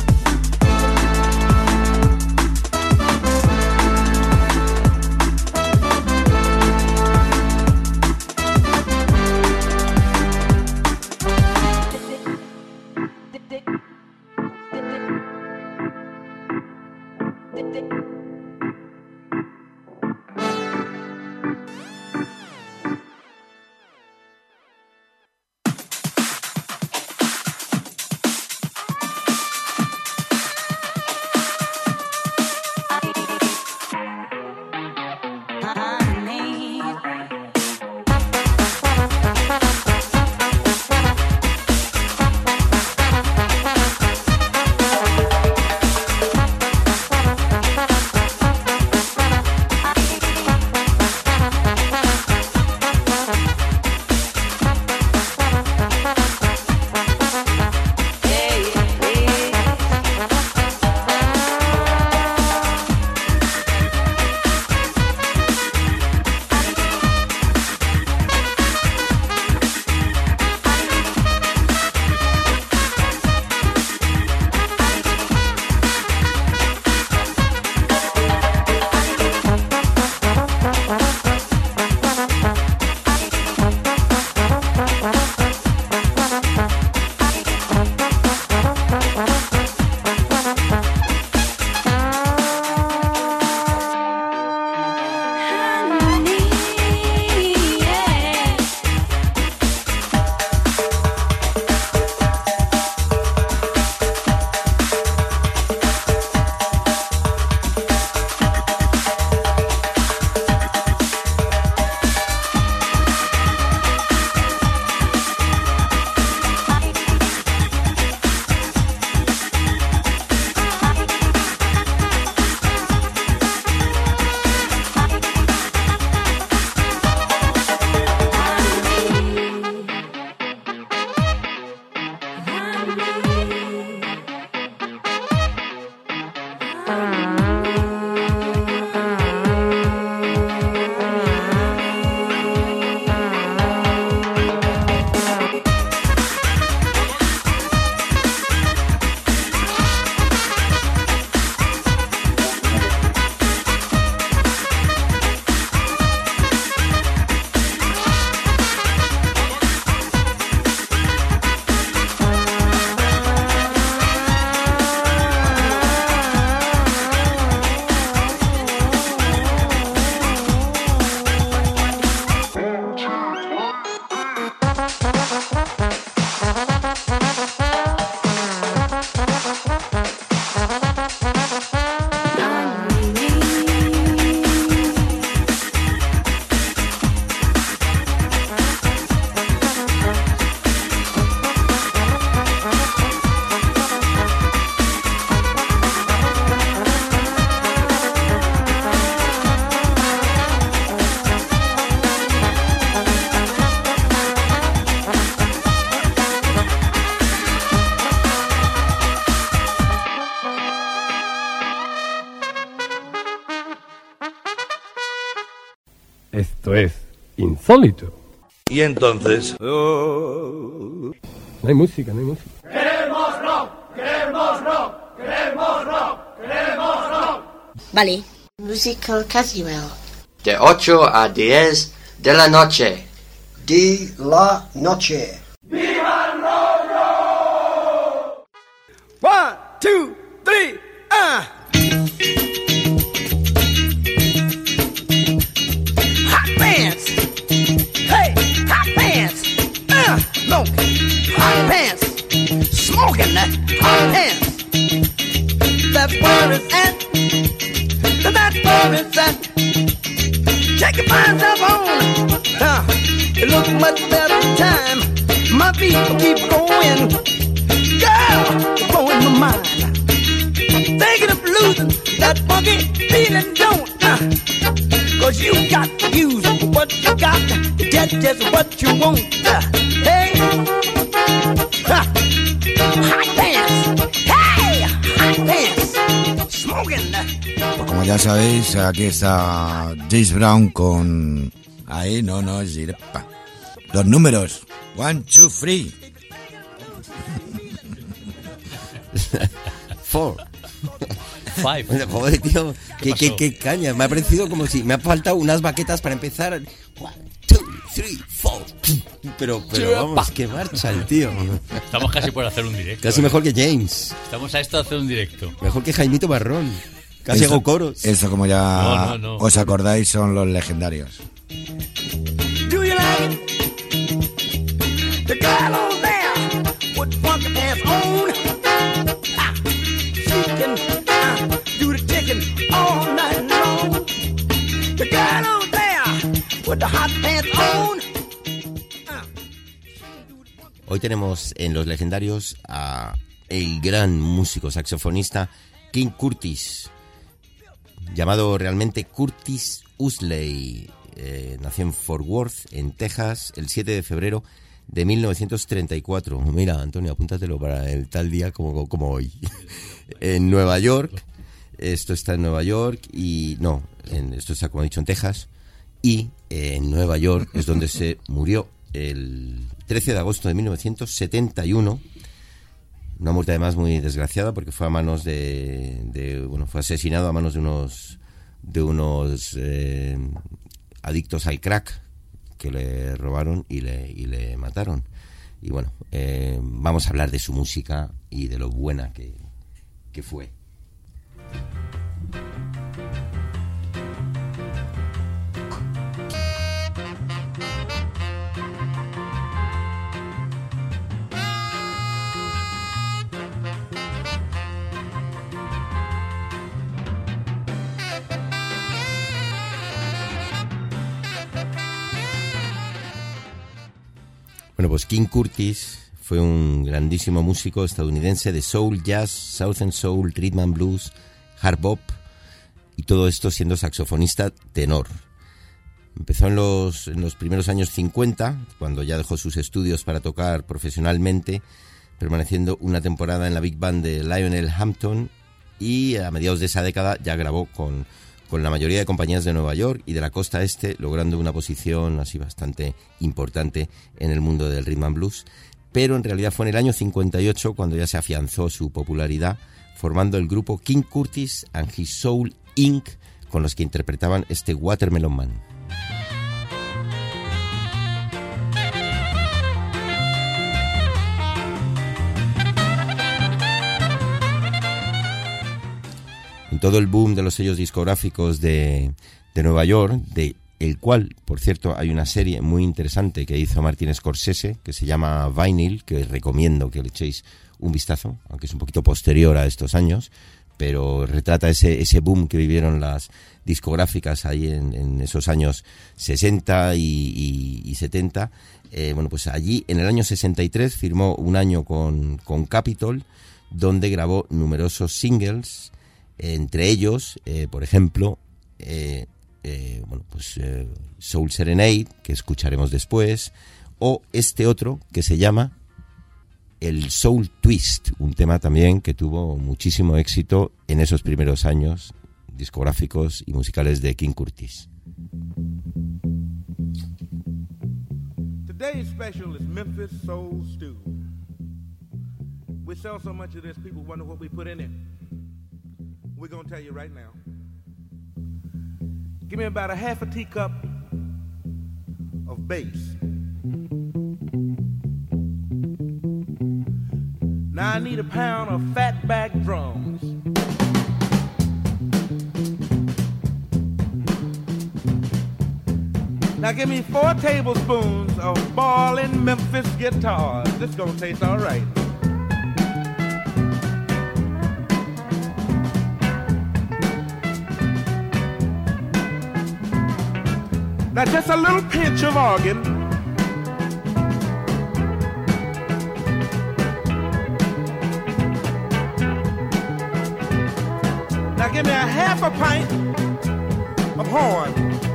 Speaker 17: Esto es insólito.
Speaker 2: Y entonces...
Speaker 17: No hay música, no hay música.
Speaker 15: ¡Queremos rock! ¡Queremos rock! ¡Queremos rock! ¡Queremos rock!
Speaker 3: Vale.
Speaker 18: Musical Casual. De 8 a 10 de la noche.
Speaker 19: De la noche.
Speaker 15: ¡Viva el rollo!
Speaker 11: 1, 2, 3, Hot pants! Hey, hot pants! Smoking! Hot pants! Smoking that hot pants! That's where it's at! That's where it's at! Take your minds up on!
Speaker 15: look much better in time. My people keep going. Girl, you're blowing my mind. Thinking of losing that funky feeling, don't cause you got to use what you got to get just what you want. Hey, hot pants. Hey, hot pants. Smoking.
Speaker 4: Pues como ya sabéis, aquí está James Brown con... Ahí, no, es Zirepa. Los números. 1, 2, 3.
Speaker 9: 4.
Speaker 10: 5.
Speaker 9: Joder, tío, qué caña. Me ha parecido como si me ha faltado unas baquetas para empezar. 1, 2, 3, 4. Pero vamos, qué marcha el tío.
Speaker 10: Estamos casi por hacer un directo.
Speaker 9: Casi mejor que James.
Speaker 10: Estamos a esto de hacer un directo.
Speaker 9: Mejor que Jaimito Barrón. Casi hago coros.
Speaker 4: Eso, como ya
Speaker 10: No.
Speaker 4: os acordáis, son los legendarios.
Speaker 15: Do you like it? The girl over there with funky pants on. She can do the chicken all night long. The girl over there with the hot pants on.
Speaker 9: Hoy tenemos en los legendarios a el gran músico saxofonista King Curtis, llamado realmente Curtis Usley. Nació en Fort Worth, en Texas, el 7 de febrero de 1934. Mira, Antonio, apúntatelo para el tal día como hoy. En Nueva York, esto está en Nueva York, esto está, como he dicho, en Texas, y en Nueva York es donde se murió el 13 de agosto de 1971. Una muerte además muy desgraciada porque fue a manos fue asesinado a manos de unos adictos al crack que le robaron y le mataron. Y bueno, vamos a hablar de su música y de lo buena que fue. Bueno, pues King Curtis fue un grandísimo músico estadounidense de soul, jazz, southern soul, rhythm and blues, hard bop, y todo esto siendo saxofonista tenor. Empezó en los primeros años 50, cuando ya dejó sus estudios para tocar profesionalmente, permaneciendo una temporada en la Big Band de Lionel Hampton, y a mediados de esa década ya grabó con la mayoría de compañías de Nueva York y de la costa este, logrando una posición así bastante importante en el mundo del rhythm and blues. Pero en realidad fue en el año 58 cuando ya se afianzó su popularidad, formando el grupo King Curtis and His Soul Inc., con los que interpretaban este Watermelon Man. En todo el boom de los sellos discográficos de Nueva York, de el cual, por cierto, hay una serie muy interesante que hizo Martin Scorsese, que se llama Vinyl, que os recomiendo que le echéis un vistazo, aunque es un poquito posterior a estos años, pero retrata ese boom que vivieron las discográficas ahí en esos años 60 y 70. Bueno, pues allí, en el año 63, firmó un año con Capitol, donde grabó numerosos singles, entre ellos, por ejemplo, Soul Serenade, que escucharemos después, o este otro que se llama el Soul Twist, un tema también que tuvo muchísimo éxito en esos primeros años discográficos y musicales de King Curtis.
Speaker 7: Today's special is Memphis Soul Stew. We sell so much of this, people wonder what we put in it. We're going to tell you right now. Give me about a half a teacup of bass. Now I need a pound of fatback drums. Now give me 4 tablespoons of ballin' Memphis guitars. This gonna taste all right. Now just a little pinch of organ, Now give me a half a pint of horn.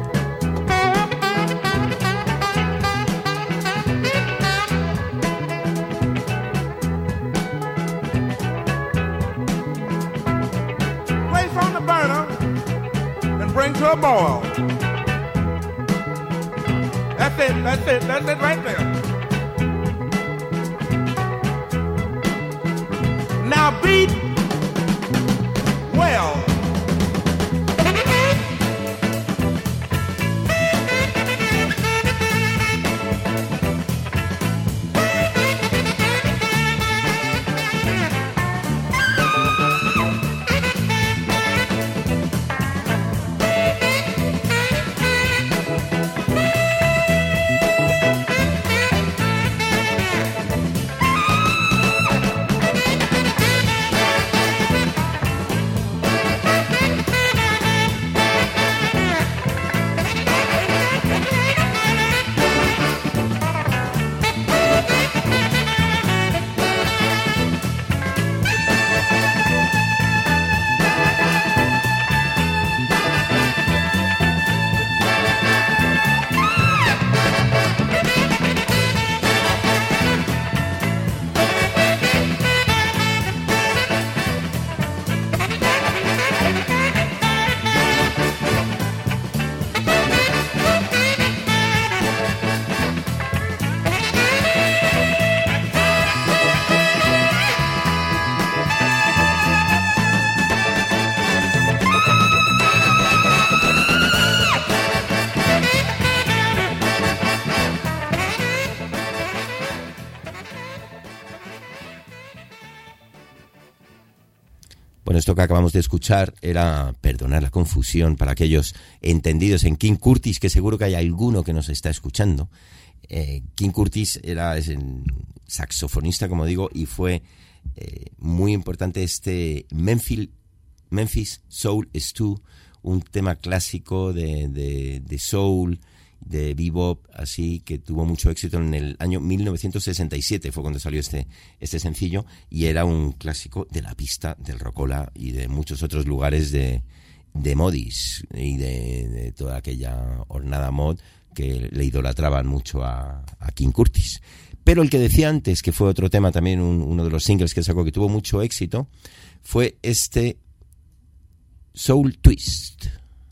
Speaker 7: Place on the burner and bring to a boil. That's it right there. Now beat well.
Speaker 9: Bueno, esto que acabamos de escuchar era, perdonar la confusión para aquellos entendidos en King Curtis, que seguro que hay alguno que nos está escuchando. King Curtis es el saxofonista, como digo, y fue muy importante este Memphis Soul Stew, un tema clásico de soul, de bebop, así, que tuvo mucho éxito en el año 1967, fue cuando salió este sencillo, y era un clásico de la pista del Rocola y de muchos otros lugares de modis y de toda aquella hornada mod que le idolatraban mucho a King Curtis. Pero el que decía antes, que fue otro tema también, uno de los singles que sacó que tuvo mucho éxito, fue este Soul Twist.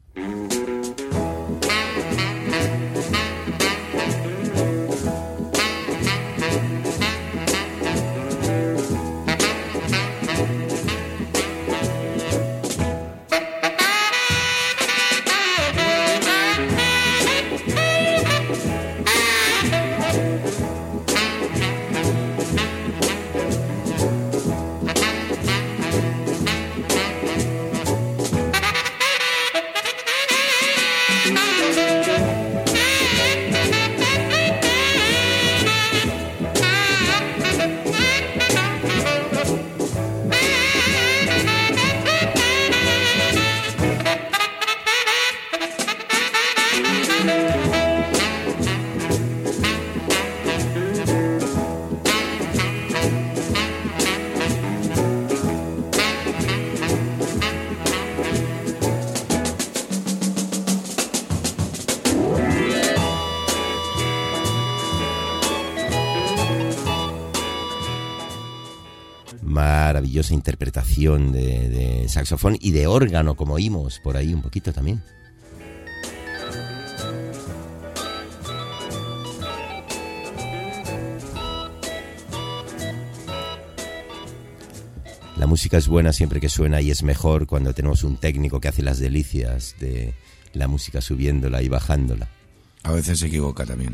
Speaker 9: Maravillosa interpretación de saxofón y de órgano, como oímos por ahí un poquito también. La música es buena siempre que suena, y es mejor cuando tenemos un técnico que hace las delicias de la música subiéndola y bajándola.
Speaker 4: A veces se equivoca también.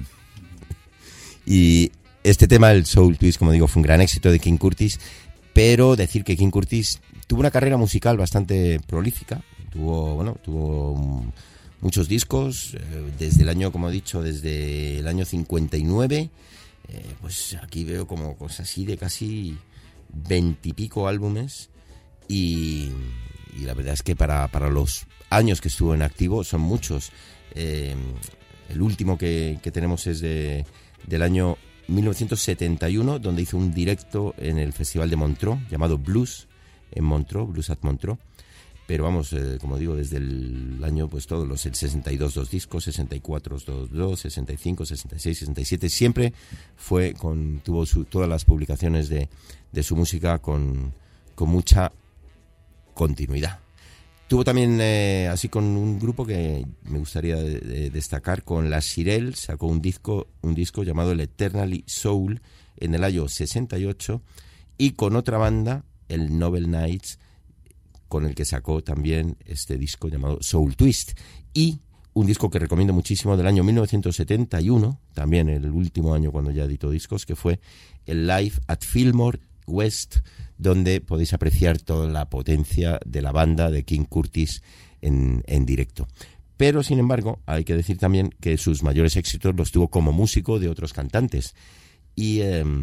Speaker 9: Y este tema, el Soul Twist, como digo, fue un gran éxito de King Curtis, pero decir que King Curtis tuvo una carrera musical bastante prolífica. Tuvo muchos discos, desde el año, como he dicho, desde el año 59, pues aquí veo como cosas así de casi 20 y pico álbumes, y la verdad es que para los años que estuvo en activo son muchos. El último que tenemos es del año 1971, donde hizo un directo en el Festival de Montreux llamado Blues, en Montreux, Blues at Montreux, pero vamos, como digo, desde el año, pues todos los, el 62 2 discos, 64 2, 65, 66, 67, siempre fue tuvo todas las publicaciones de su música con mucha continuidad. Tuvo también, así con un grupo que me gustaría destacar, con la Shirelle, sacó un disco llamado el Eternally Soul en el año 68, y con otra banda, el Noble Knights, con el que sacó también este disco llamado Soul Twist, y un disco que recomiendo muchísimo del año 1971, también el último año cuando ya editó discos, que fue el Live at Fillmore West, donde podéis apreciar toda la potencia de la banda de King Curtis en directo. Pero, sin embargo, hay que decir también que sus mayores éxitos los tuvo como músico de otros cantantes. Y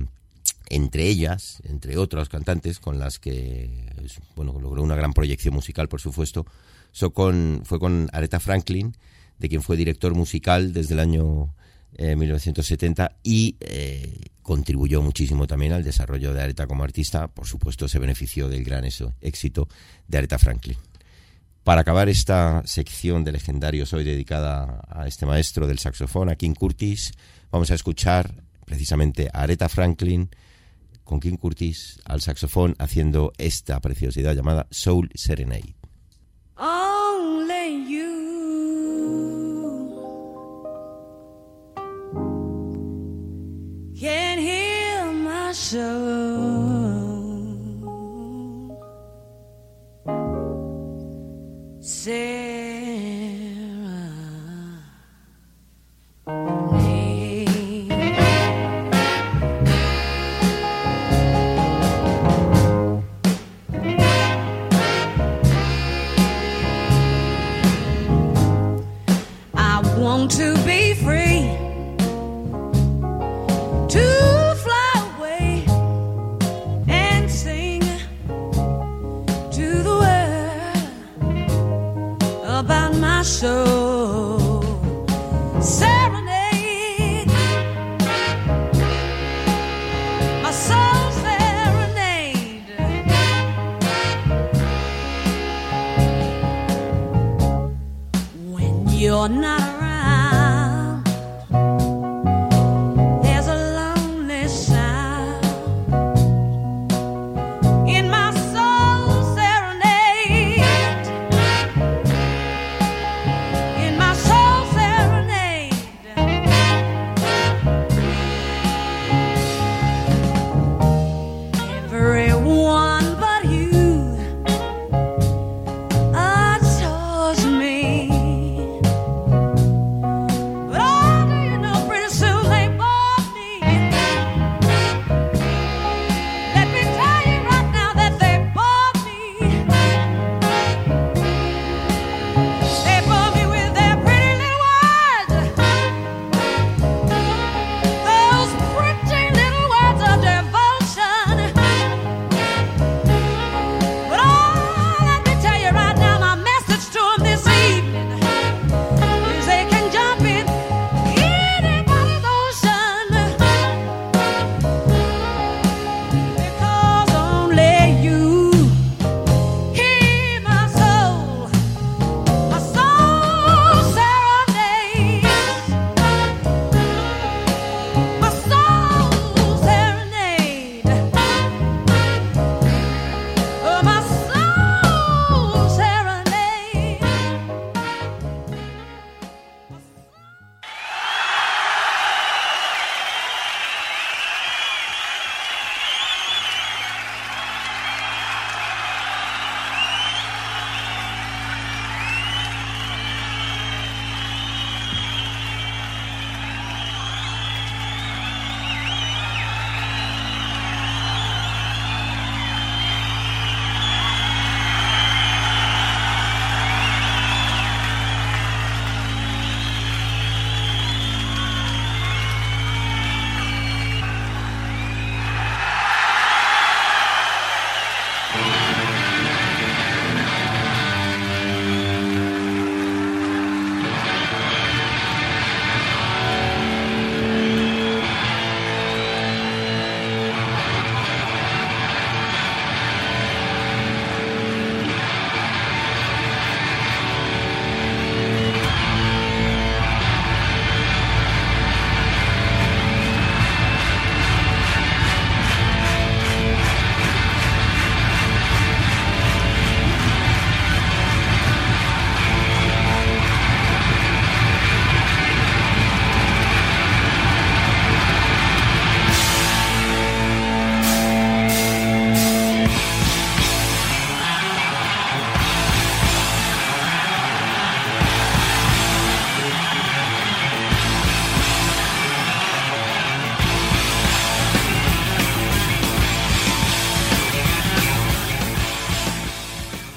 Speaker 9: entre otros cantantes con las que logró una gran proyección musical, por supuesto, fue con Aretha Franklin, de quien fue director musical desde el año 1970, y contribuyó muchísimo también al desarrollo de Aretha como artista. Por supuesto, se benefició del gran éxito de Aretha Franklin. Para acabar esta sección de legendarios hoy dedicada a este maestro del saxofón, a King Curtis, vamos a escuchar precisamente a Aretha Franklin con King Curtis al saxofón haciendo esta preciosidad llamada Soul Serenade.
Speaker 16: Only you can heal my soul. I want to be free, to fly away and sing to the world about my soul. Serenade, my soul serenade. When you're not around, there's a lonely sound in my soul serenade. In my soul serenade. Everyone but you adores me.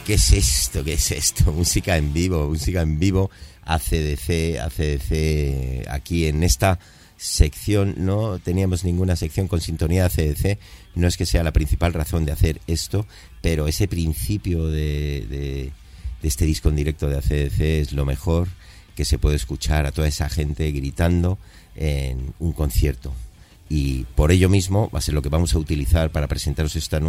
Speaker 9: ¿Qué es esto? ¿Qué es esto? Música en vivo, ACDC, aquí en esta sección. No teníamos ninguna sección con sintonía ACDC, no es que sea la principal razón de hacer esto, pero ese principio de este disco en directo de ACDC es lo mejor que se puede escuchar a toda esa gente gritando en un concierto. Y por ello mismo va a ser lo que vamos a utilizar para presentaros este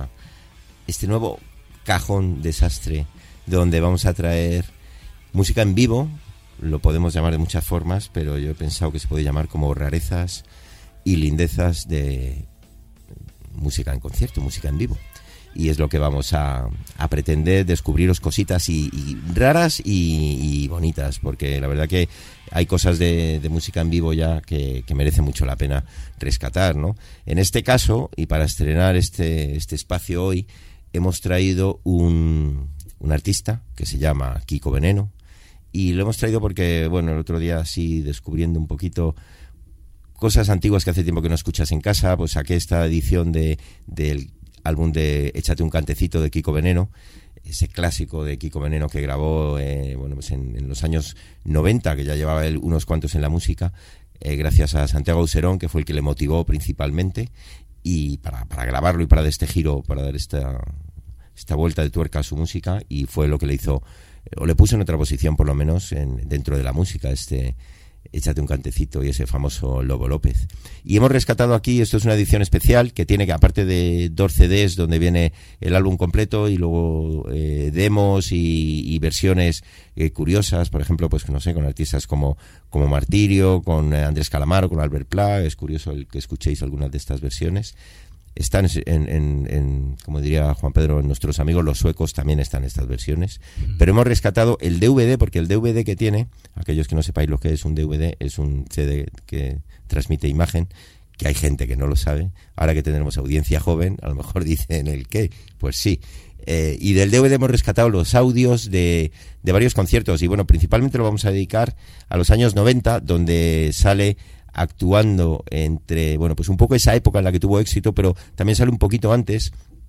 Speaker 9: nuevo cajón desastre, donde vamos a traer música en vivo. Lo podemos llamar de muchas formas, pero yo he pensado que se puede llamar como rarezas y lindezas de música en concierto, música en vivo. Y es lo que vamos a pretender, descubriros cositas y raras y bonitas, porque la verdad que hay cosas de música en vivo ya que merece mucho la pena rescatar, ¿no? En este caso, y para estrenar este espacio hoy, hemos traído un artista que se llama Kiko Veneno, y lo hemos traído porque, bueno, el otro día así descubriendo un poquito cosas antiguas que hace tiempo que no escuchas en casa, pues saqué esta edición del álbum de Échate un cantecito de Kiko Veneno, ese clásico de Kiko Veneno que grabó pues en los años 90, que ya llevaba él unos cuantos en la música, gracias a Santiago Auserón, que fue el que le motivó principalmente, y para grabarlo y para dar este giro, para dar esta vuelta de tuerca a su música, y fue lo que le hizo, o le puso en otra posición por lo menos dentro de la música, Échate un cantecito y ese famoso Lobo López. Y hemos rescatado aquí, esto es una edición especial que tiene, que aparte de 2 CDs donde viene el álbum completo y luego demos y versiones curiosas, por ejemplo, pues no sé, con artistas como Martirio, con Andrés Calamaro, con Albert Pla. Es curioso el que escuchéis algunas de estas versiones. Están como diría Juan Pedro, nuestros amigos los suecos también están estas versiones, pero hemos rescatado el DVD, porque el DVD que tiene, aquellos que no sepáis lo que es un DVD, es un CD que transmite imagen, que hay gente que no lo sabe. Ahora que tendremos audiencia joven, a lo mejor dicen el qué, pues sí. Y del DVD hemos rescatado los audios de varios conciertos, y bueno, principalmente lo vamos a dedicar a los años 90, donde sale actuando entre, bueno, pues un poco esa época en la que tuvo éxito, pero también sale un poquito antes,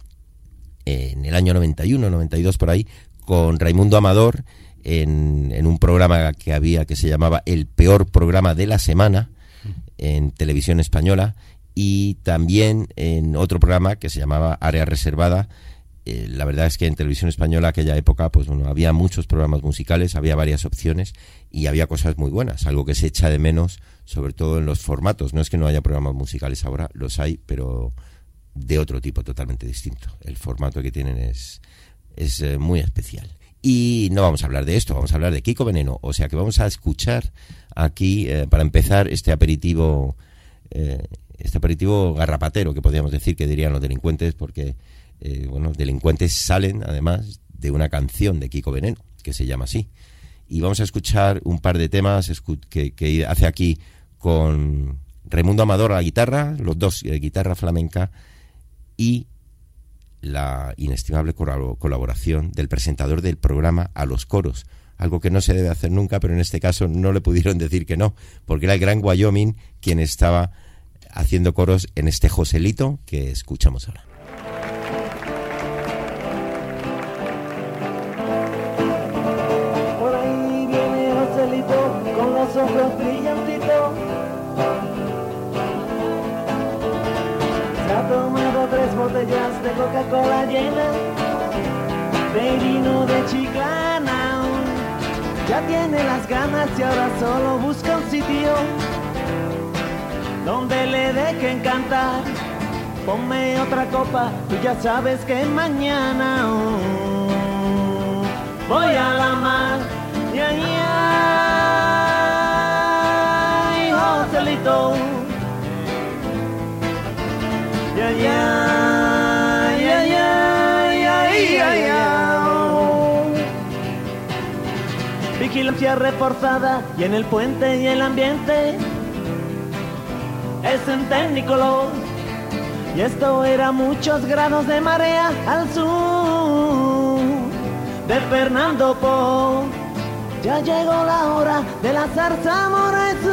Speaker 9: en el año 91, 92 por ahí, con Raimundo Amador, en un programa que había que se llamaba El Peor Programa de la Semana, en Televisión Española, y también en otro programa que se llamaba Área Reservada. La verdad es que en Televisión Española aquella época, pues bueno, había muchos programas musicales, había varias opciones y había cosas muy buenas, algo que se echa de menos, sobre todo en los formatos. No es que no haya programas musicales ahora, los hay, pero de otro tipo totalmente distinto. El formato que tienen es muy especial. Y no vamos a hablar de esto, vamos a hablar de Kiko Veneno, o sea que vamos a escuchar aquí, para empezar, este aperitivo garrapatero, que podríamos decir, que dirían los delincuentes, porque delincuentes salen además de una canción de Kiko Veneno que se llama así, y vamos a escuchar un par de temas que hace aquí con Raimundo Amador a la guitarra, los dos, guitarra flamenca, y la inestimable colaboración del presentador del programa a los coros, algo que no se debe hacer nunca, pero en este caso no le pudieron decir que no, porque era el Gran Wyoming quien estaba haciendo coros en este Joselito que escuchamos ahora.
Speaker 16: Ojos brillantitos, se ha tomado 3 botellas de Coca-Cola llenas de vino de Chiclana, ya tiene las ganas y ahora solo busca un sitio donde le dejen cantar. Ponme otra copa, tú ya sabes que mañana voy a la mar, ya, Joselito, ya, vigilancia reforzada y en el puente y el ambiente es en Technicolor, y esto era muchos grados de marea al sur de Fernando Po. Ya llegó la hora de la zarzamora y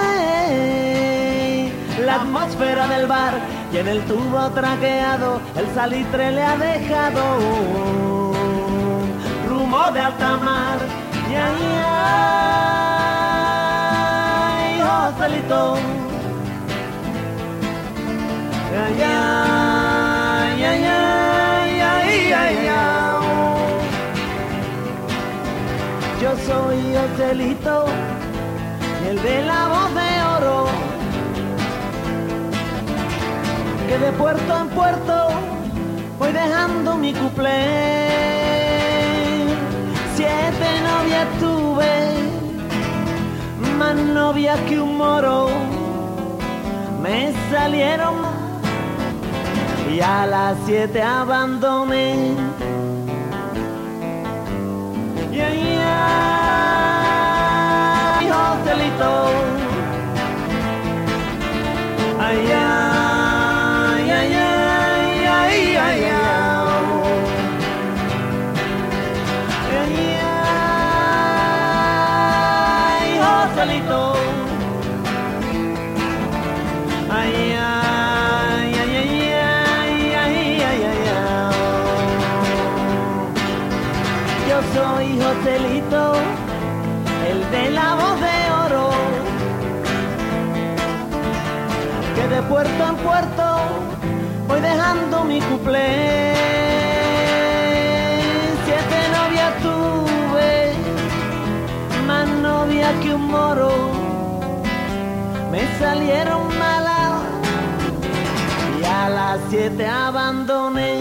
Speaker 16: sube la atmósfera del bar, y en el tubo traqueado el salitre le ha dejado
Speaker 11: como de alta mar. Y ay, Joselito. Ay, ay, ay, ay, ay, ay, ay. Yo soy Joselito, el de la voz de oro, que de puerto en puerto voy dejando mi cuplé. 7 novias tuve, más novias que un moro, me salieron y a las 7 abandoné. Y ay, ay, Joselito. Ay, ay, ay, ay, ay, ay, ay. Ay, Joselito. Ay, ay, ay, ay, ay, ay, ay, ay. Yo soy Joselito, el de la voz de oro, que de puerto en puerto voy dejando mi cuplé. 7 novias tuve, más novia que un moro, me salieron malas y a las 7 abandoné.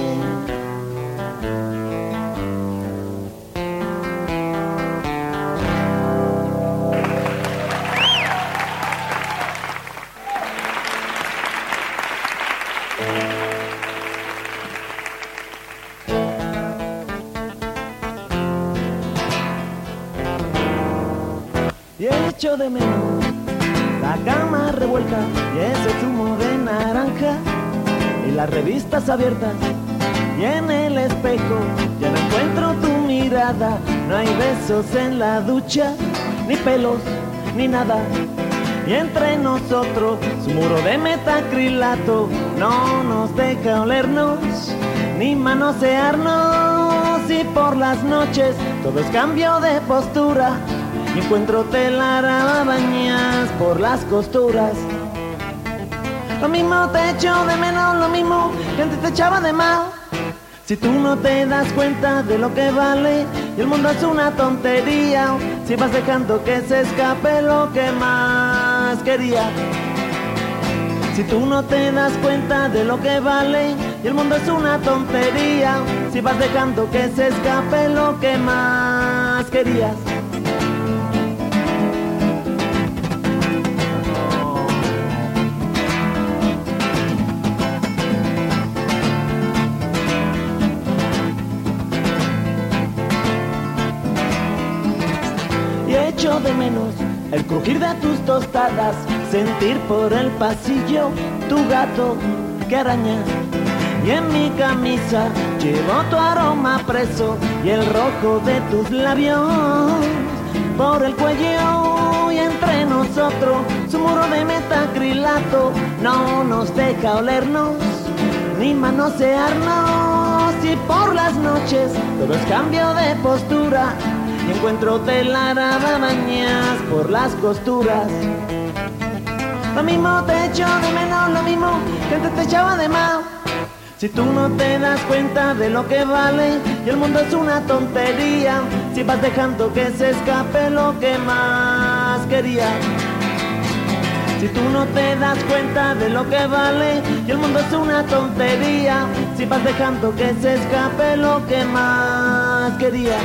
Speaker 11: Y echo de menos la cama revuelta y ese zumo de naranja y las revistas abiertas y en el espejo ya no encuentro tu mirada. No hay besos en la ducha, ni pelos, ni nada. Y entre nosotros su muro de metacrilato no nos deja olernos ni manosearnos. Y por las noches todo es cambio de postura y encuentro telarañas por las costuras. Lo mismo te echo de menos, lo mismo que antes te echaba de más. Si tú no te das cuenta de lo que vale y el mundo es una tontería, si vas dejando que se escape lo que más quería. Si tú no te das cuenta de lo que vale y el mundo es una tontería, si vas dejando que se escape lo que más querías. Echo de menos el crujir de tus tostadas, sentir por el pasillo tu gato que araña. Y en mi camisa llevo tu aroma preso y el rojo de tus labios por el cuello. Y entre nosotros su muro de metacrilato no nos deja olernos ni manosearnos. Y por las noches todo es cambio de postura y encuentro telarañas por las costuras. Lo mismo te echo de menos, lo mismo que antes te echaba de más. Si tú no te das cuenta de lo que vale y el mundo es una tontería, si vas dejando que se escape lo que más quería. Si tú no te das cuenta de lo que vale y el mundo es una tontería, si vas dejando que se escape lo que más quería.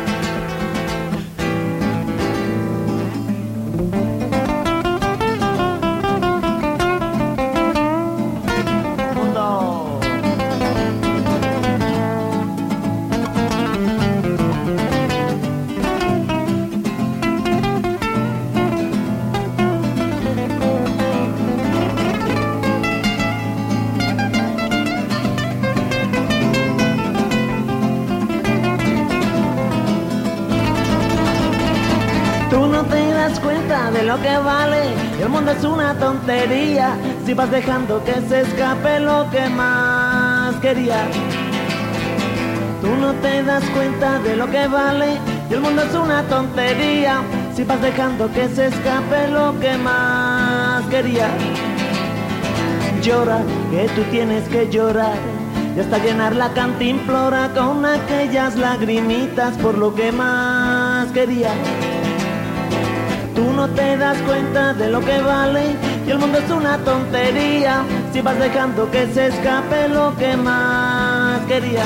Speaker 11: De lo que vale, el mundo es una tontería, si vas dejando que se escape lo que más quería. Tú no te das cuenta de lo que vale y el mundo es una tontería si vas dejando que se escape lo que más quería. Llora, que tú tienes que llorar y hasta llenar la cantimplora con aquellas lagrimitas por lo que más quería. Tú no te das cuenta de lo que vale y el mundo es una tontería si vas dejando que se escape lo que más quería.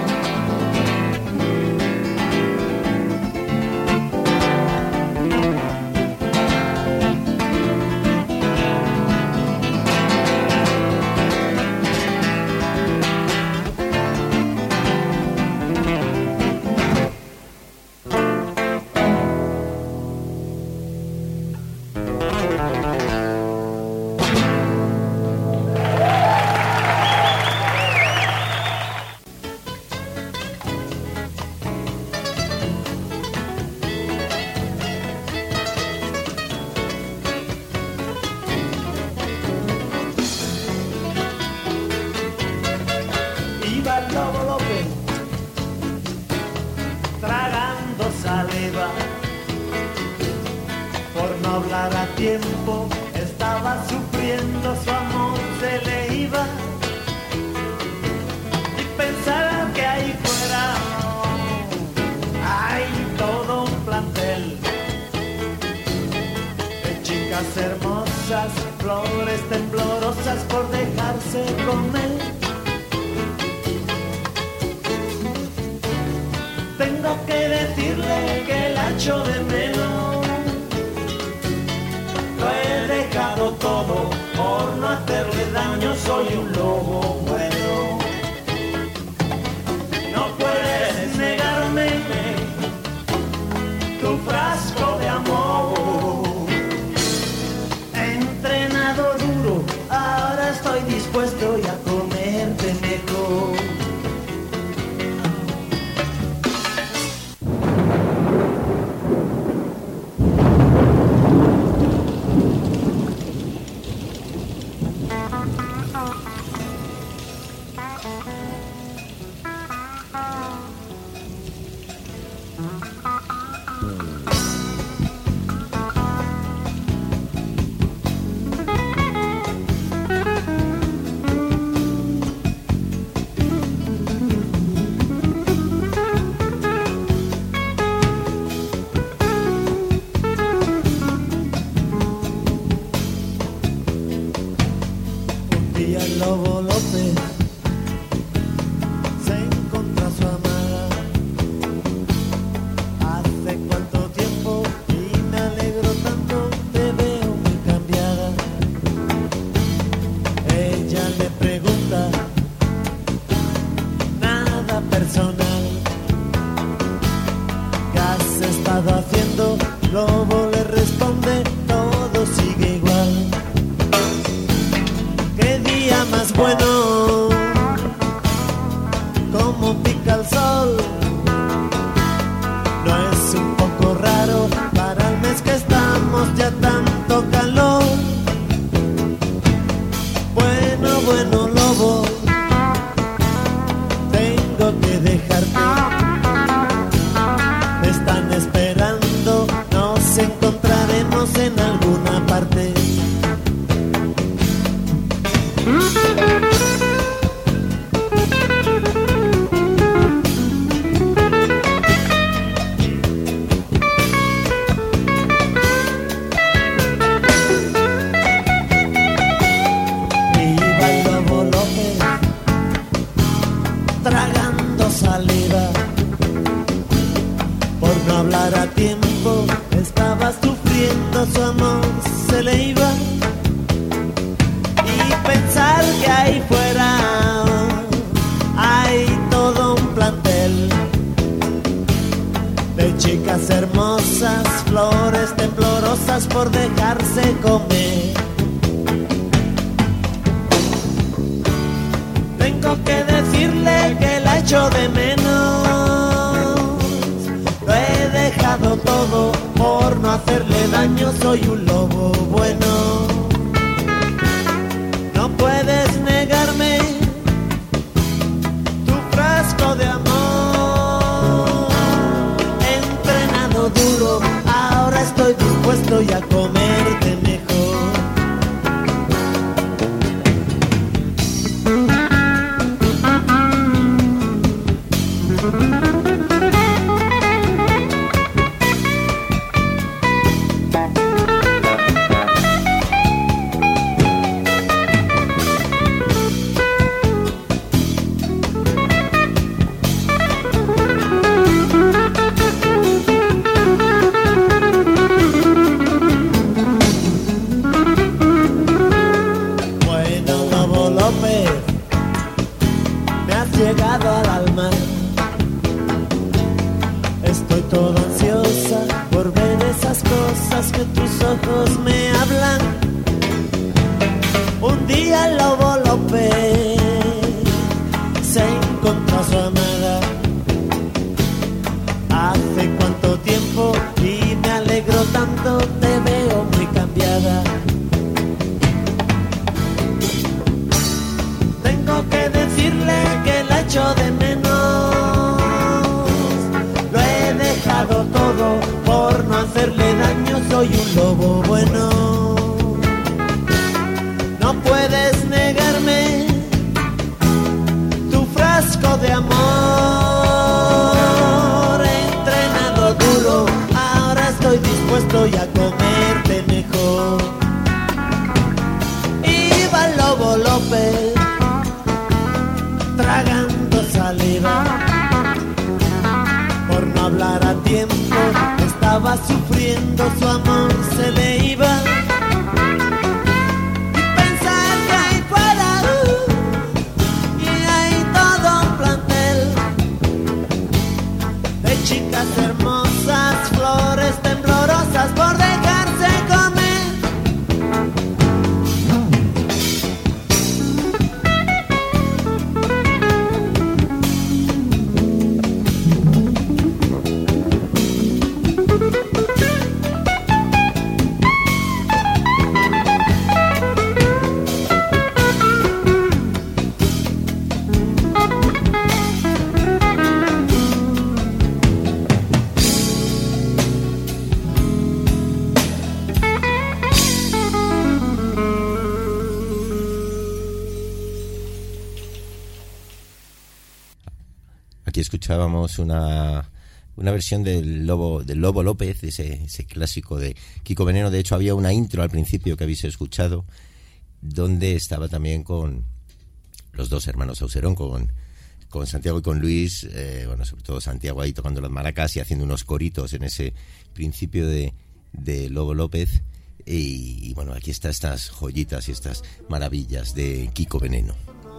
Speaker 11: Iba el Lobo López tragando saliva por no hablar a tiempo, estaba sufriendo, su amor se le iba y pensar que ahí fuera hay todo un plantel de chicas hermosas, flores temblorosas por dejarse comer. Tengo que decirle que la echo de menos. Lo he dejado todo por no hacerle daño. Soy un lobo bueno. No puedes negarme tu frasco de amor. He entrenado duro, ahora estoy dispuesto y a comerte mejor. Y el Lobo López se encontró a su amada. Hace cuánto tiempo y me alegro tanto, te veo muy cambiada. Ella le pregunta, nada personal, ¿qué has estado haciendo? Lobo le responde, todo sigue igual. Qué día más bueno, como pica el sol. No es un poco raro para el mes que estamos, ya tanto calor. Bueno, bueno, lobo, tengo que dejarte. Me están esperando, nos encontraremos en alguna parte. Iba el Lobo López tragando saliva por no hablar a tiempo, estaba sufriendo, su amor se le iba y pensar que ahí fuera hay todo un plantel de chicas hermosas, flores temblorosas por dejarse comer. Tengo que decirle que la echo de menos. Lo he dejado todo por no hacerle daño. Soy un lobo bueno. No puedes negarme tu frasco de amor.
Speaker 16: López, me has llegado al alma. Estoy toda ansiosa por ver esas cosas que tus ojos me hablan. Un día el Lobo López se encontró a su amada. Hace cuánto tiempo y me alegro tanto, te veo muy cambiada. Tengo que decirle que la echo de menos. Lo he dejado todo por no hacerle daño, soy un lobo bueno. No puedes negarme tu frasco de amor. He entrenado duro, ahora estoy dispuesto ya a comerte mejor. Iba el Lobo López tragando saliva, por no hablar a tiempo, estaba sufriendo, su amor se le iba. Y pensar que ahí fuera, y hay todo un plantel de chicas hermosas, flores temblorosas por dejarse comer.
Speaker 9: Aquí escuchábamos una versión del Lobo López, ese clásico de Kiko Veneno. De hecho, había una intro al principio que habéis escuchado, donde estaba también con los dos hermanos Auserón, con Santiago y con Luis, bueno, sobre todo Santiago ahí tocando las maracas y haciendo unos coritos en ese principio de Lobo López. Y bueno, aquí están estas joyitas y estas maravillas de Kiko Veneno.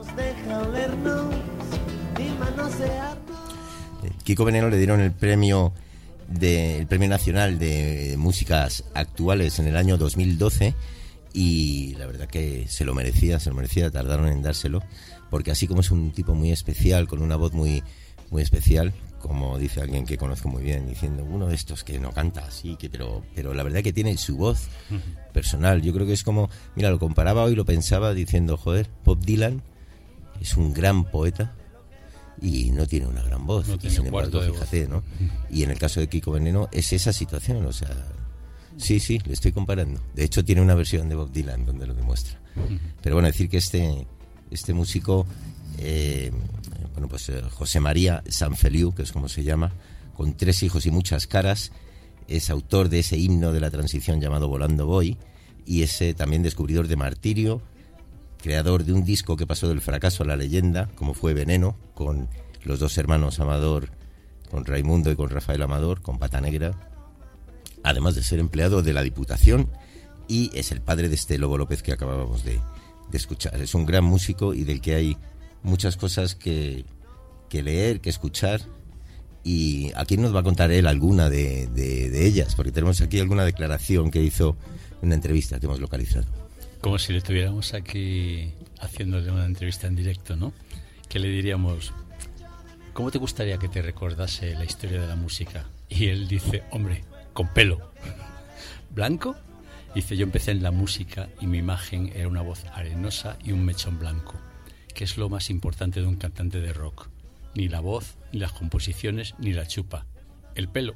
Speaker 9: Kiko Veneno le dieron el premio nacional de músicas actuales en el año 2012 y la verdad que se lo merecía, tardaron en dárselo, porque así como es un tipo muy especial, con una voz muy, muy especial, como dice alguien que conozco muy bien, diciendo uno de estos que no canta así, pero la verdad que tiene su voz personal. Yo creo que es como, mira, lo comparaba hoy, lo pensaba diciendo, joder, Bob Dylan es un gran poeta y no tiene una gran voz,
Speaker 10: no
Speaker 9: y sin embargo, fíjate, ¿no? Y en el caso de Kiko Veneno es esa situación, o sea, sí, le estoy comparando. De hecho tiene una versión de Bob Dylan donde lo demuestra. Pero bueno, decir que este músico, bueno, pues José María Sanfeliu, que es como se llama, con 3 hijos y muchas caras, es autor de ese himno de la transición llamado Volando Voy, y ese también descubridor de Martirio, creador de un disco que pasó del fracaso a la leyenda, como fue Veneno, con los dos hermanos Amador, con Raimundo y con Rafael Amador, con Pata Negra, además de ser empleado de la Diputación, y es el padre de este Lobo López que acabábamos de escuchar. Es un gran músico y del que hay muchas cosas que leer, que escuchar, y aquí nos va a contar él alguna de ellas, porque tenemos aquí alguna declaración que hizo en una entrevista que hemos localizado.
Speaker 10: Como si le estuviéramos aquí haciéndole una entrevista en directo, ¿no? Que le diríamos, ¿cómo te gustaría que te recordase la historia de la música? Y él dice, hombre, con pelo. ¿Blanco? Dice, yo empecé en la música y mi imagen era una voz arenosa y un mechón blanco, que es lo más importante de un cantante de rock. Ni la voz, ni las composiciones, ni la chupa. El pelo.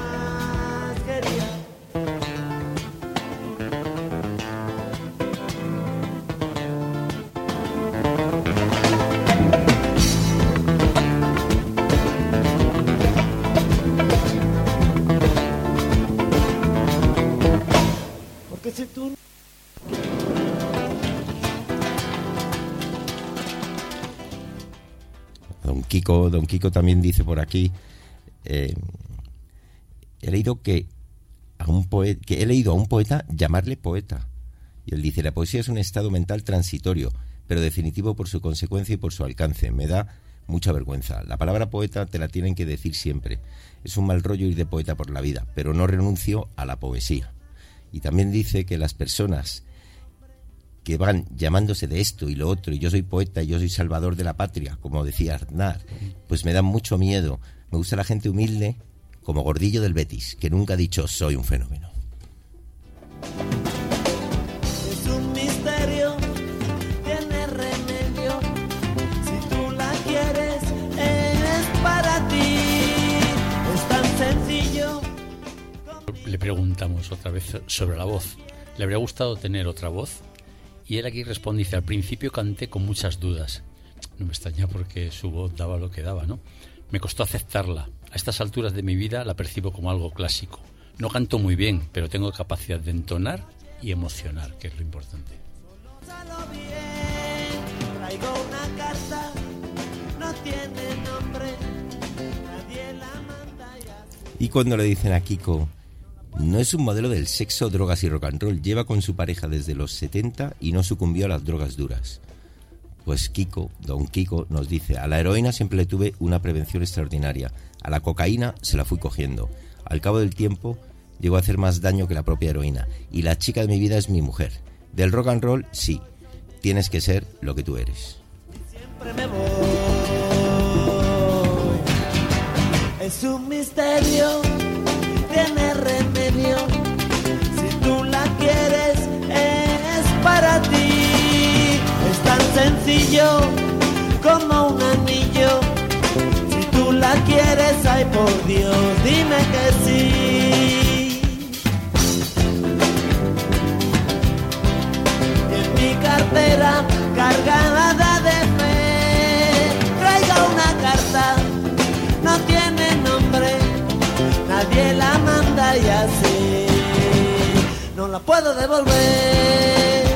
Speaker 16: Porque si tú...
Speaker 9: Don Kiko también dice por aquí, he leído he leído a un poeta llamarle poeta, y él dice, la poesía es un estado mental transitorio, pero definitivo por su consecuencia y por su alcance. Me da mucha vergüenza. La palabra poeta te la tienen que decir siempre. Es un mal rollo ir de poeta por la vida, pero no renuncio a la poesía. Y también dice que las personas que van llamándose de esto y lo otro, y yo soy poeta y yo soy salvador de la patria, como decía Aznar, pues me dan mucho miedo. Me gusta la gente humilde, como Gordillo del Betis, que nunca ha dicho soy un fenómeno.
Speaker 16: Es un misterio, tiene remedio. Si tú la quieres, es para ti. Es tan sencillo.
Speaker 10: Le preguntamos otra vez sobre la voz. ¿Le habría gustado tener otra voz? Y él aquí responde, dice, al principio canté con muchas dudas. No me extraña porque su voz daba lo que daba, ¿no? Me costó aceptarla. A estas alturas de mi vida la percibo como algo clásico. No canto muy bien, pero tengo capacidad de entonar y emocionar, que es lo importante.
Speaker 16: Traigo una carta, no tiene nombre, nadie la manda ya.
Speaker 9: Y cuando le dicen a Kiko, no es un modelo del sexo, drogas y rock and roll, lleva con su pareja desde los 70 y no sucumbió a las drogas duras. Pues Kiko, don Kiko, nos dice, a la heroína siempre le tuve una prevención extraordinaria, a la cocaína se la fui cogiendo. Al cabo del tiempo llegó a hacer más daño que la propia heroína, y la chica de mi vida es mi mujer. Del rock and roll, sí, tienes que ser lo que tú eres.
Speaker 16: Siempre me voy. Es un misterio, tiene remedio. Si tú la quieres, es para ti. Es tan sencillo como un anillo. Si tú la quieres, ay por Dios, dime que sí. Y en mi cartera cargada de fe traigo una carta, no tiene nombre, nadie la manda y así no la puedo devolver.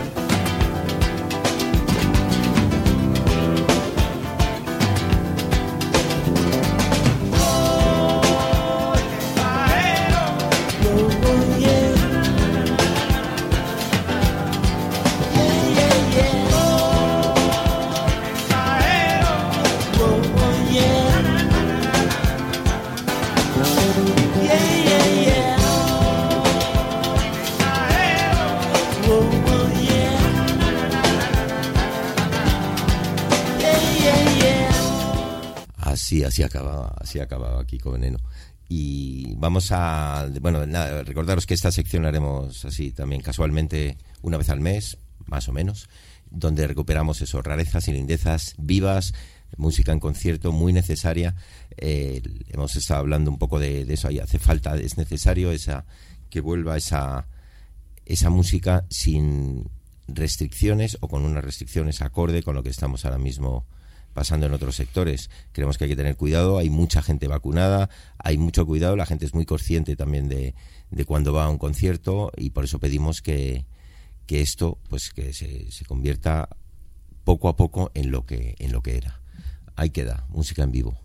Speaker 9: Así acababa Kiko Veneno. Y vamos a, bueno, nada, recordaros que esta sección la haremos así también casualmente una vez al mes, más o menos, donde recuperamos eso, rarezas y lindezas vivas, música en concierto muy necesaria. Hemos estado hablando un poco de eso, ahí hace falta, es necesario que vuelva esa música sin restricciones o con unas restricciones acorde con lo que estamos ahora mismo pasando en otros sectores. Creemos que hay que tener cuidado, hay mucha gente vacunada, hay mucho cuidado, la gente es muy consciente también de cuando va a un concierto, y por eso pedimos que esto pues que se convierta poco a poco en lo que era. Ahí queda, música en vivo.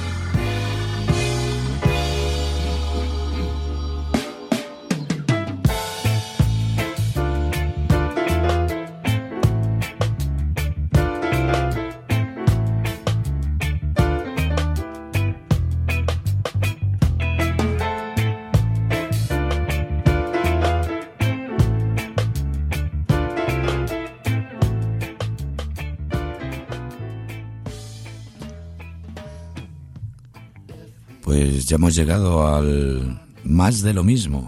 Speaker 4: Pues ya hemos llegado al más de lo mismo.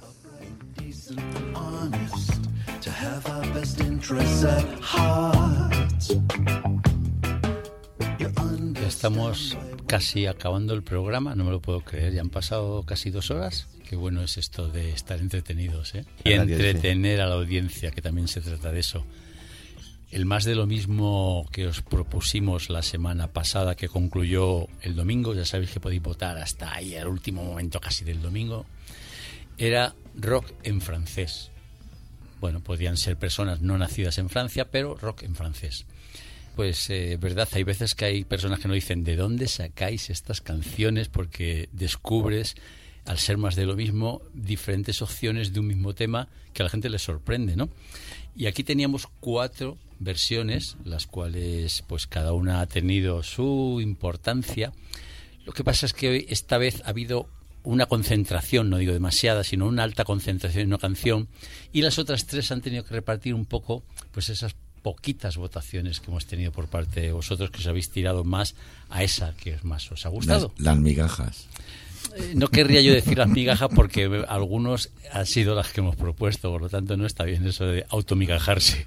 Speaker 10: Ya estamos casi acabando el programa, no me lo puedo creer, ya han pasado casi 2 horas. Qué bueno es esto de estar entretenidos, ¿eh? Y entretener a la audiencia, que también se trata de eso. El más de lo mismo que os propusimos la semana pasada, que concluyó el domingo, ya sabéis que podéis votar hasta ahí, al último momento casi del domingo, era rock en francés. Bueno, podían ser personas no nacidas en Francia, pero rock en francés. Pues, verdad, hay veces que hay personas que nos dicen, ¿de dónde sacáis estas canciones? Porque descubres, al ser más de lo mismo, diferentes opciones de un mismo tema que a la gente le sorprende, ¿no? Y aquí teníamos 4 versiones, las cuales pues cada una ha tenido su importancia. Lo que pasa es que hoy, esta vez ha habido una concentración, no digo demasiada, sino una alta concentración en una canción, y las otras tres han tenido que repartir un poco pues esas poquitas votaciones que hemos tenido por parte de vosotros, que os habéis tirado más a esa que más os ha gustado.
Speaker 4: Las migajas.
Speaker 10: No querría yo decir las migajas porque algunos han sido las que hemos propuesto, por lo tanto no está bien eso de automigajarse.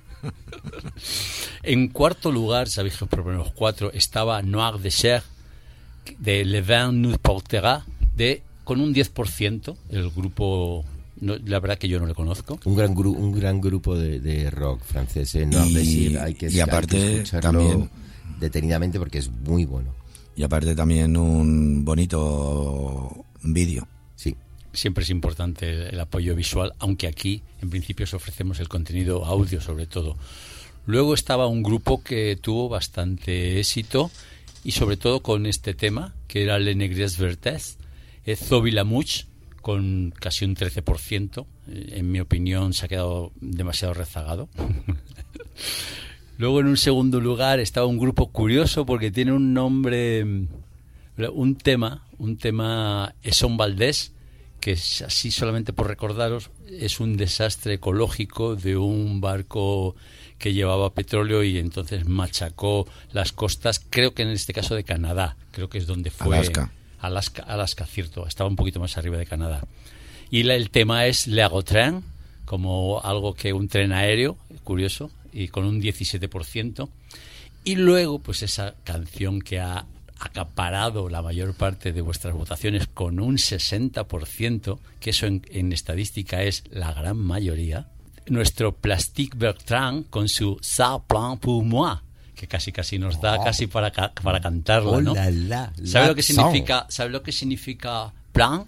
Speaker 10: En cuarto lugar, sabéis que os proponemos 4, estaba Noir de Cher, de Le Vin nous portera, con un 10%, el grupo, no, la verdad que yo no le conozco.
Speaker 9: Un gran grupo de rock francés, ¿no? Hay que
Speaker 4: aparte
Speaker 9: escucharlo
Speaker 4: también
Speaker 9: detenidamente porque es muy bueno.
Speaker 4: Y aparte también un bonito vídeo.
Speaker 9: Sí.
Speaker 10: Siempre es importante el apoyo visual, aunque aquí en principio os ofrecemos el contenido audio sobre todo. Luego estaba un grupo que tuvo bastante éxito y sobre todo con este tema, que era Le Negres Vertes, Zobi Lamouche, con casi un 13%. En mi opinión se ha quedado demasiado rezagado. Luego en un segundo lugar estaba un grupo curioso porque tiene un nombre, un tema, Esson Valdés, que es así solamente por recordaros, es un desastre ecológico de un barco que llevaba petróleo y entonces machacó las costas, creo que en este caso de Canadá, creo que es donde fue. Alaska, cierto, estaba un poquito más arriba de Canadá. Y el tema es Le Agotrain, como algo que un tren aéreo, curioso, y con un 17%. Y luego, pues esa canción que ha acaparado la mayor parte de vuestras votaciones con un 60%, que eso en estadística es la gran mayoría, nuestro Plastique Bertrand con su Ça plane pour moi, que casi nos da casi para cantarla, ¿no? ¿Sabe lo que significa plan?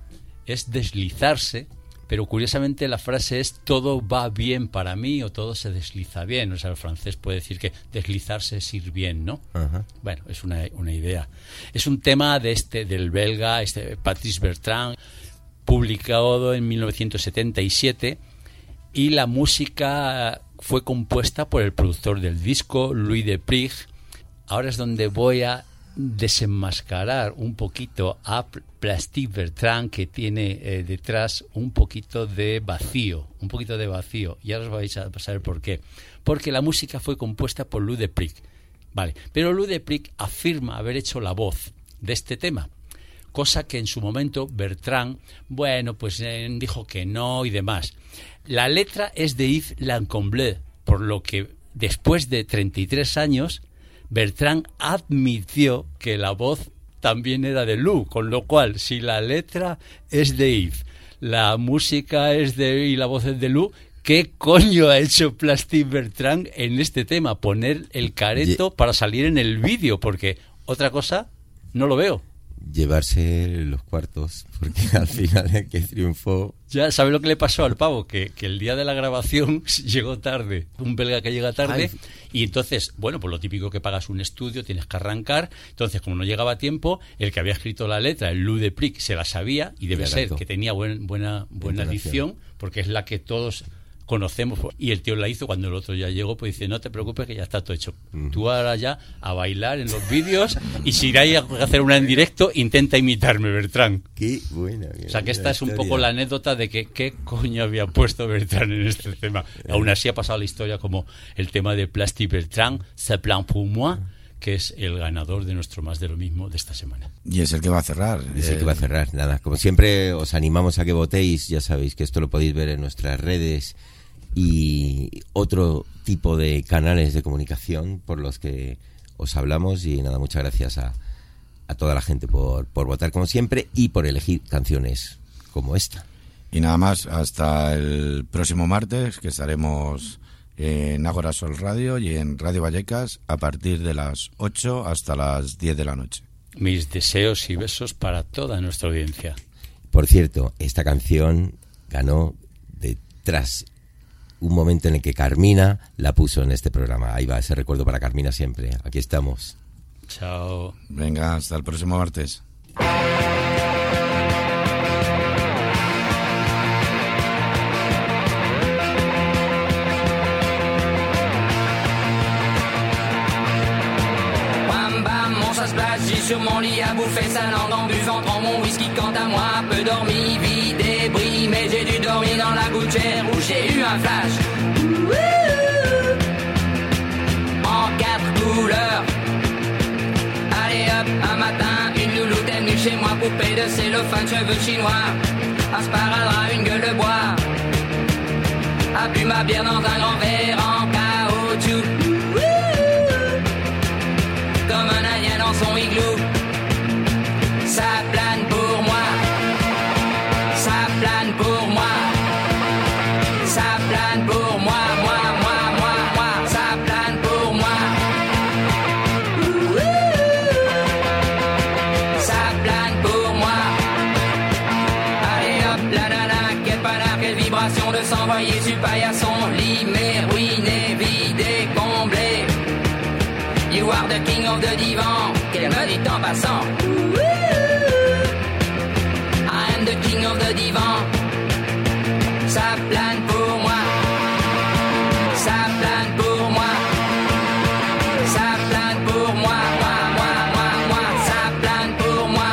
Speaker 10: Es deslizarse, pero curiosamente la frase es todo va bien para mí o todo se desliza bien. O sea, el francés puede decir que deslizarse es ir bien, ¿no? Uh-huh. Bueno, es una idea. Es un tema del belga, Patrice Bertrand, publicado en 1977, y la música fue compuesta por el productor del disco, Louis Deprig. Ahora es donde voy a desenmascarar un poquito a Plastique Bertrand, que tiene detrás un poquito de vacío. Y ahora os vais a saber por qué. Porque la música fue compuesta por Louis Deprig. Vale, pero Louis Deprig afirma haber hecho la voz de este tema, cosa que en su momento Bertrand, pues dijo que no y demás. La letra es de Yves Lancomble, por lo que después de 33 años Bertrand admitió que la voz también era de Lou, con lo cual si la letra es de Yves, la música es de y la voz es de Lou, ¿qué coño ha hecho Plastique Bertrand en este tema? Poner el careto para salir en el vídeo, porque otra cosa no lo veo.
Speaker 9: Llevarse los cuartos, porque al final el que triunfó...
Speaker 10: Ya, ¿sabe lo que le pasó al pavo? Que el día de la grabación llegó tarde, un belga que llega tarde, y entonces, pues lo típico que pagas un estudio, tienes que arrancar, entonces como no llegaba a tiempo, el que había escrito la letra, el Louis Deprig, se la sabía, y debe ser que tenía buena dicción, porque es la que todos conocemos, y el tío la hizo. Cuando el otro ya llegó, pues dice, no te preocupes que ya está todo hecho. Tú ahora ya a bailar en los vídeos, y si iráis a hacer una en directo, intenta imitarme, Bertrand.
Speaker 9: Qué buena.
Speaker 10: O sea, que esta es un poco la anécdota de que qué coño había puesto Bertrand en este tema. Aún así ha pasado la historia como el tema de Plastique Bertrand, C'est plan pour moi, que es el ganador de nuestro Más de lo Mismo de esta semana.
Speaker 4: Y es el que va a cerrar.
Speaker 9: Es el que va a cerrar, nada. Como siempre, os animamos a que votéis. Ya sabéis que esto lo podéis ver en nuestras redes y otro tipo de canales de comunicación por los que os hablamos. Y nada, muchas gracias a toda la gente por votar como siempre y por elegir canciones como esta.
Speaker 4: Y nada más, hasta el próximo martes, que estaremos en Ágora Sol Radio y en Radio Vallecas a partir de las 8 hasta las 10 de la noche.
Speaker 10: Mis deseos y besos para toda nuestra audiencia.
Speaker 9: Por cierto, esta canción ganó tras un momento en el que Carmina la puso en este programa. Ahí va ese recuerdo para Carmina siempre. Aquí estamos.
Speaker 10: Chao.
Speaker 4: Venga, hasta el próximo martes.
Speaker 20: assis sur mon lit à bouffer sa langue en buvant trop mon whisky. Quant à moi, peu dormi, vie débris, mais j'ai dû dormir dans la gouttière où j'ai eu un flash. En 4 couleurs. Allez hop, un matin, une louloute est venue chez moi, poupée de cellophane, cheveux chinois, un sparadrap, une gueule de bois, a bu ma bière dans un grand verre en caoutchouc, comme un indien dans son igloo. Ça plane pour moi, ça plane pour moi, ça plane pour moi, moi, ça plane pour moi. Ça plane pour moi. Allez hop, la nana, quelle panard, quelle vibration de s'envoyer sur paillasson. Limé, ruiné, vidé, comblé. You are the king of the divan, qu'elle me dit en passant. I am the king of the divan. Ça plane pour moi. Ça plane pour moi. Ça plane pour moi. Ça plane pour moi.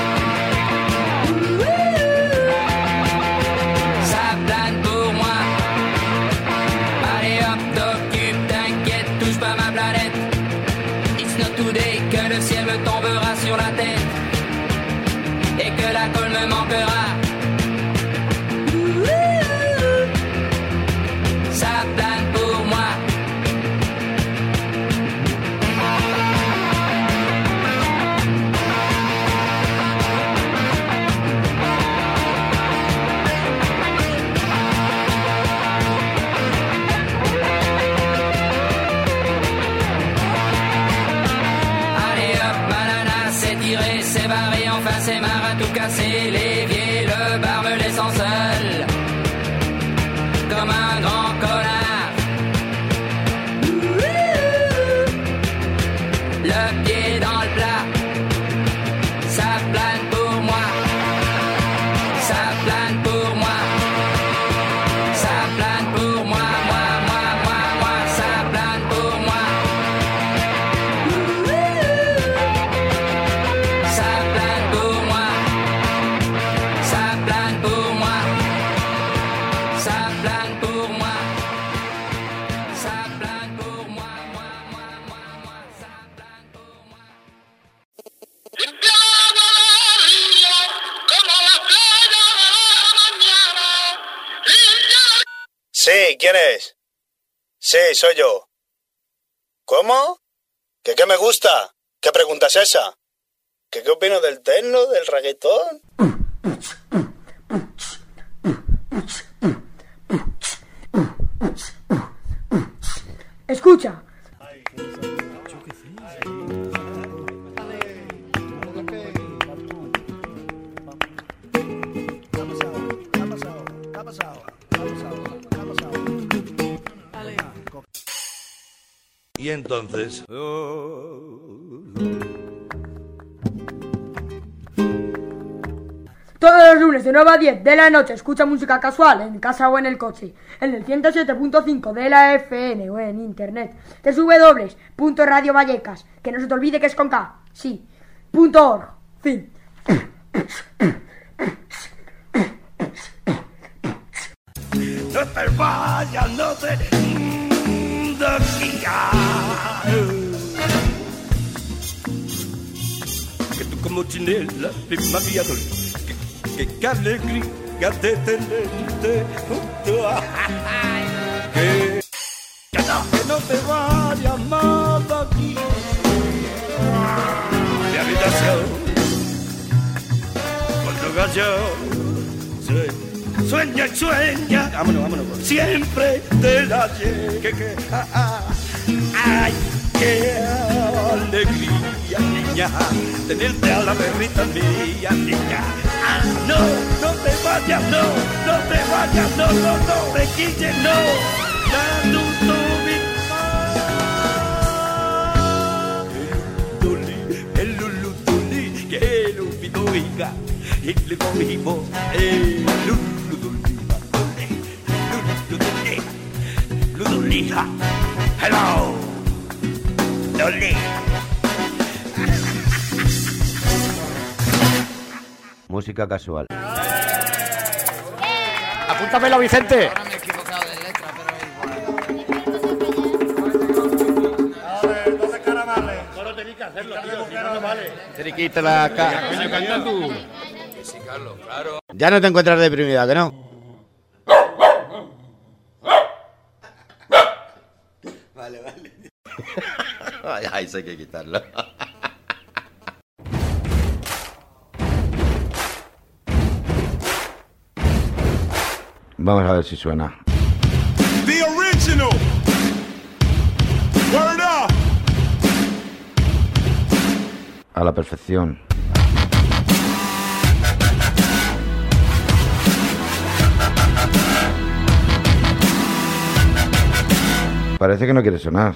Speaker 20: Ça plane pour moi. Allez hop, t'occupe, t'inquiète, touche pas ma planète. It's not today que le ciel me tombera sur la tête et que la colle me manquera. Ça plane pour moi. Allez hop, banana, c'est tiré, c'est barré, enfin c'est marre à tout casser. L'évier, le bar me laissant seul, comme un grand connard. Le pied dans le plat. Ça plane pour moi. Ça plane pour moi. Ça plane pour moi. Ça plane pour moi. Ça plane pour moi. Ça plane pour moi. Ça plane pour moi. Ça plane pour moi.
Speaker 21: Sí, ¿quién es? Sí, soy yo. ¿Cómo? ¿Que qué me gusta? ¿Qué pregunta es esa? ¿Que qué opino del techno, del reggaetón?
Speaker 22: Escucha.
Speaker 2: Y entonces...
Speaker 22: Todos los lunes de 9 a 10 de la noche escucha música casual en casa o en el coche, en el 107.5 de la FM o en internet, www.radiovallecas, que no se te olvide que es con K, sí, .org, fin.
Speaker 23: No te vayas, no te que tú como chinela, prima mía, que alegría de tenerte junto a... Que no te vayas más de aquí, mi habitación, cuando gallo sueña y sueña, vámonos, siempre del ayer, ay, qué alegría, niña, tenerte a la perrita mía, niña. No te vayas, no te vayas, no te quites, no, ya el lulutuli, que el upidoiga, y le conmigo, Ludolija, hello, Loli.
Speaker 4: música casual.
Speaker 1: Apúntamelo, Vicente.
Speaker 5: Ahora me he equivocado de letra, pero
Speaker 21: ¿Dónde caramales? Solo tenéis que hacerlo, tío, si no vale.
Speaker 1: Tienes que irte la cara.
Speaker 21: Coño, canta tú.
Speaker 2: Sí, Carlos, claro.
Speaker 4: Ya no te encuentras deprimida, ¿que no?
Speaker 9: Vale. Ay, eso hay que quitarlo.
Speaker 4: Vamos a ver si suena.
Speaker 6: The original. Word up.
Speaker 4: A la perfección. Parece que no quiere sonar.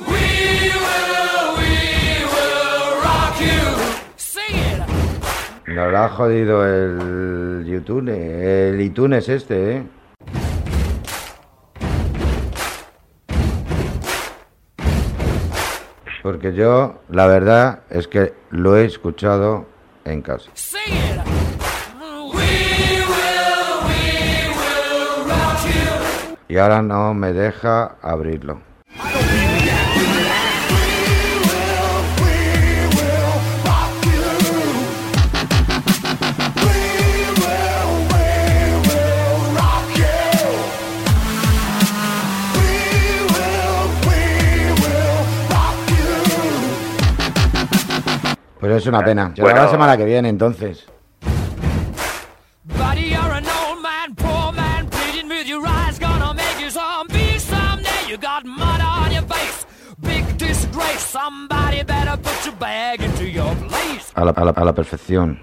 Speaker 4: Le habrá jodido el YouTube, el iTunes este, ¿eh? Porque yo, la verdad, es que lo he escuchado en casa. Y ahora no me deja abrirlo. Pues es una pena. Será la semana que viene, entonces.
Speaker 16: Buddy, you're an old man, poor man, pleading with your eyes, gonna make you zombie someday. You got mud on your face, big disgrace. Somebody better put your bag into your place.
Speaker 4: A la perfección.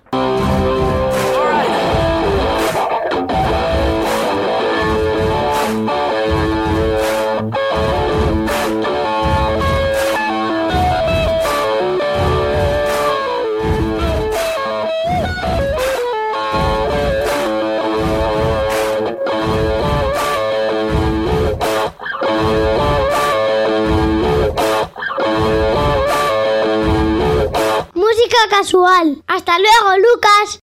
Speaker 24: Música casual. Hasta luego, Lucas.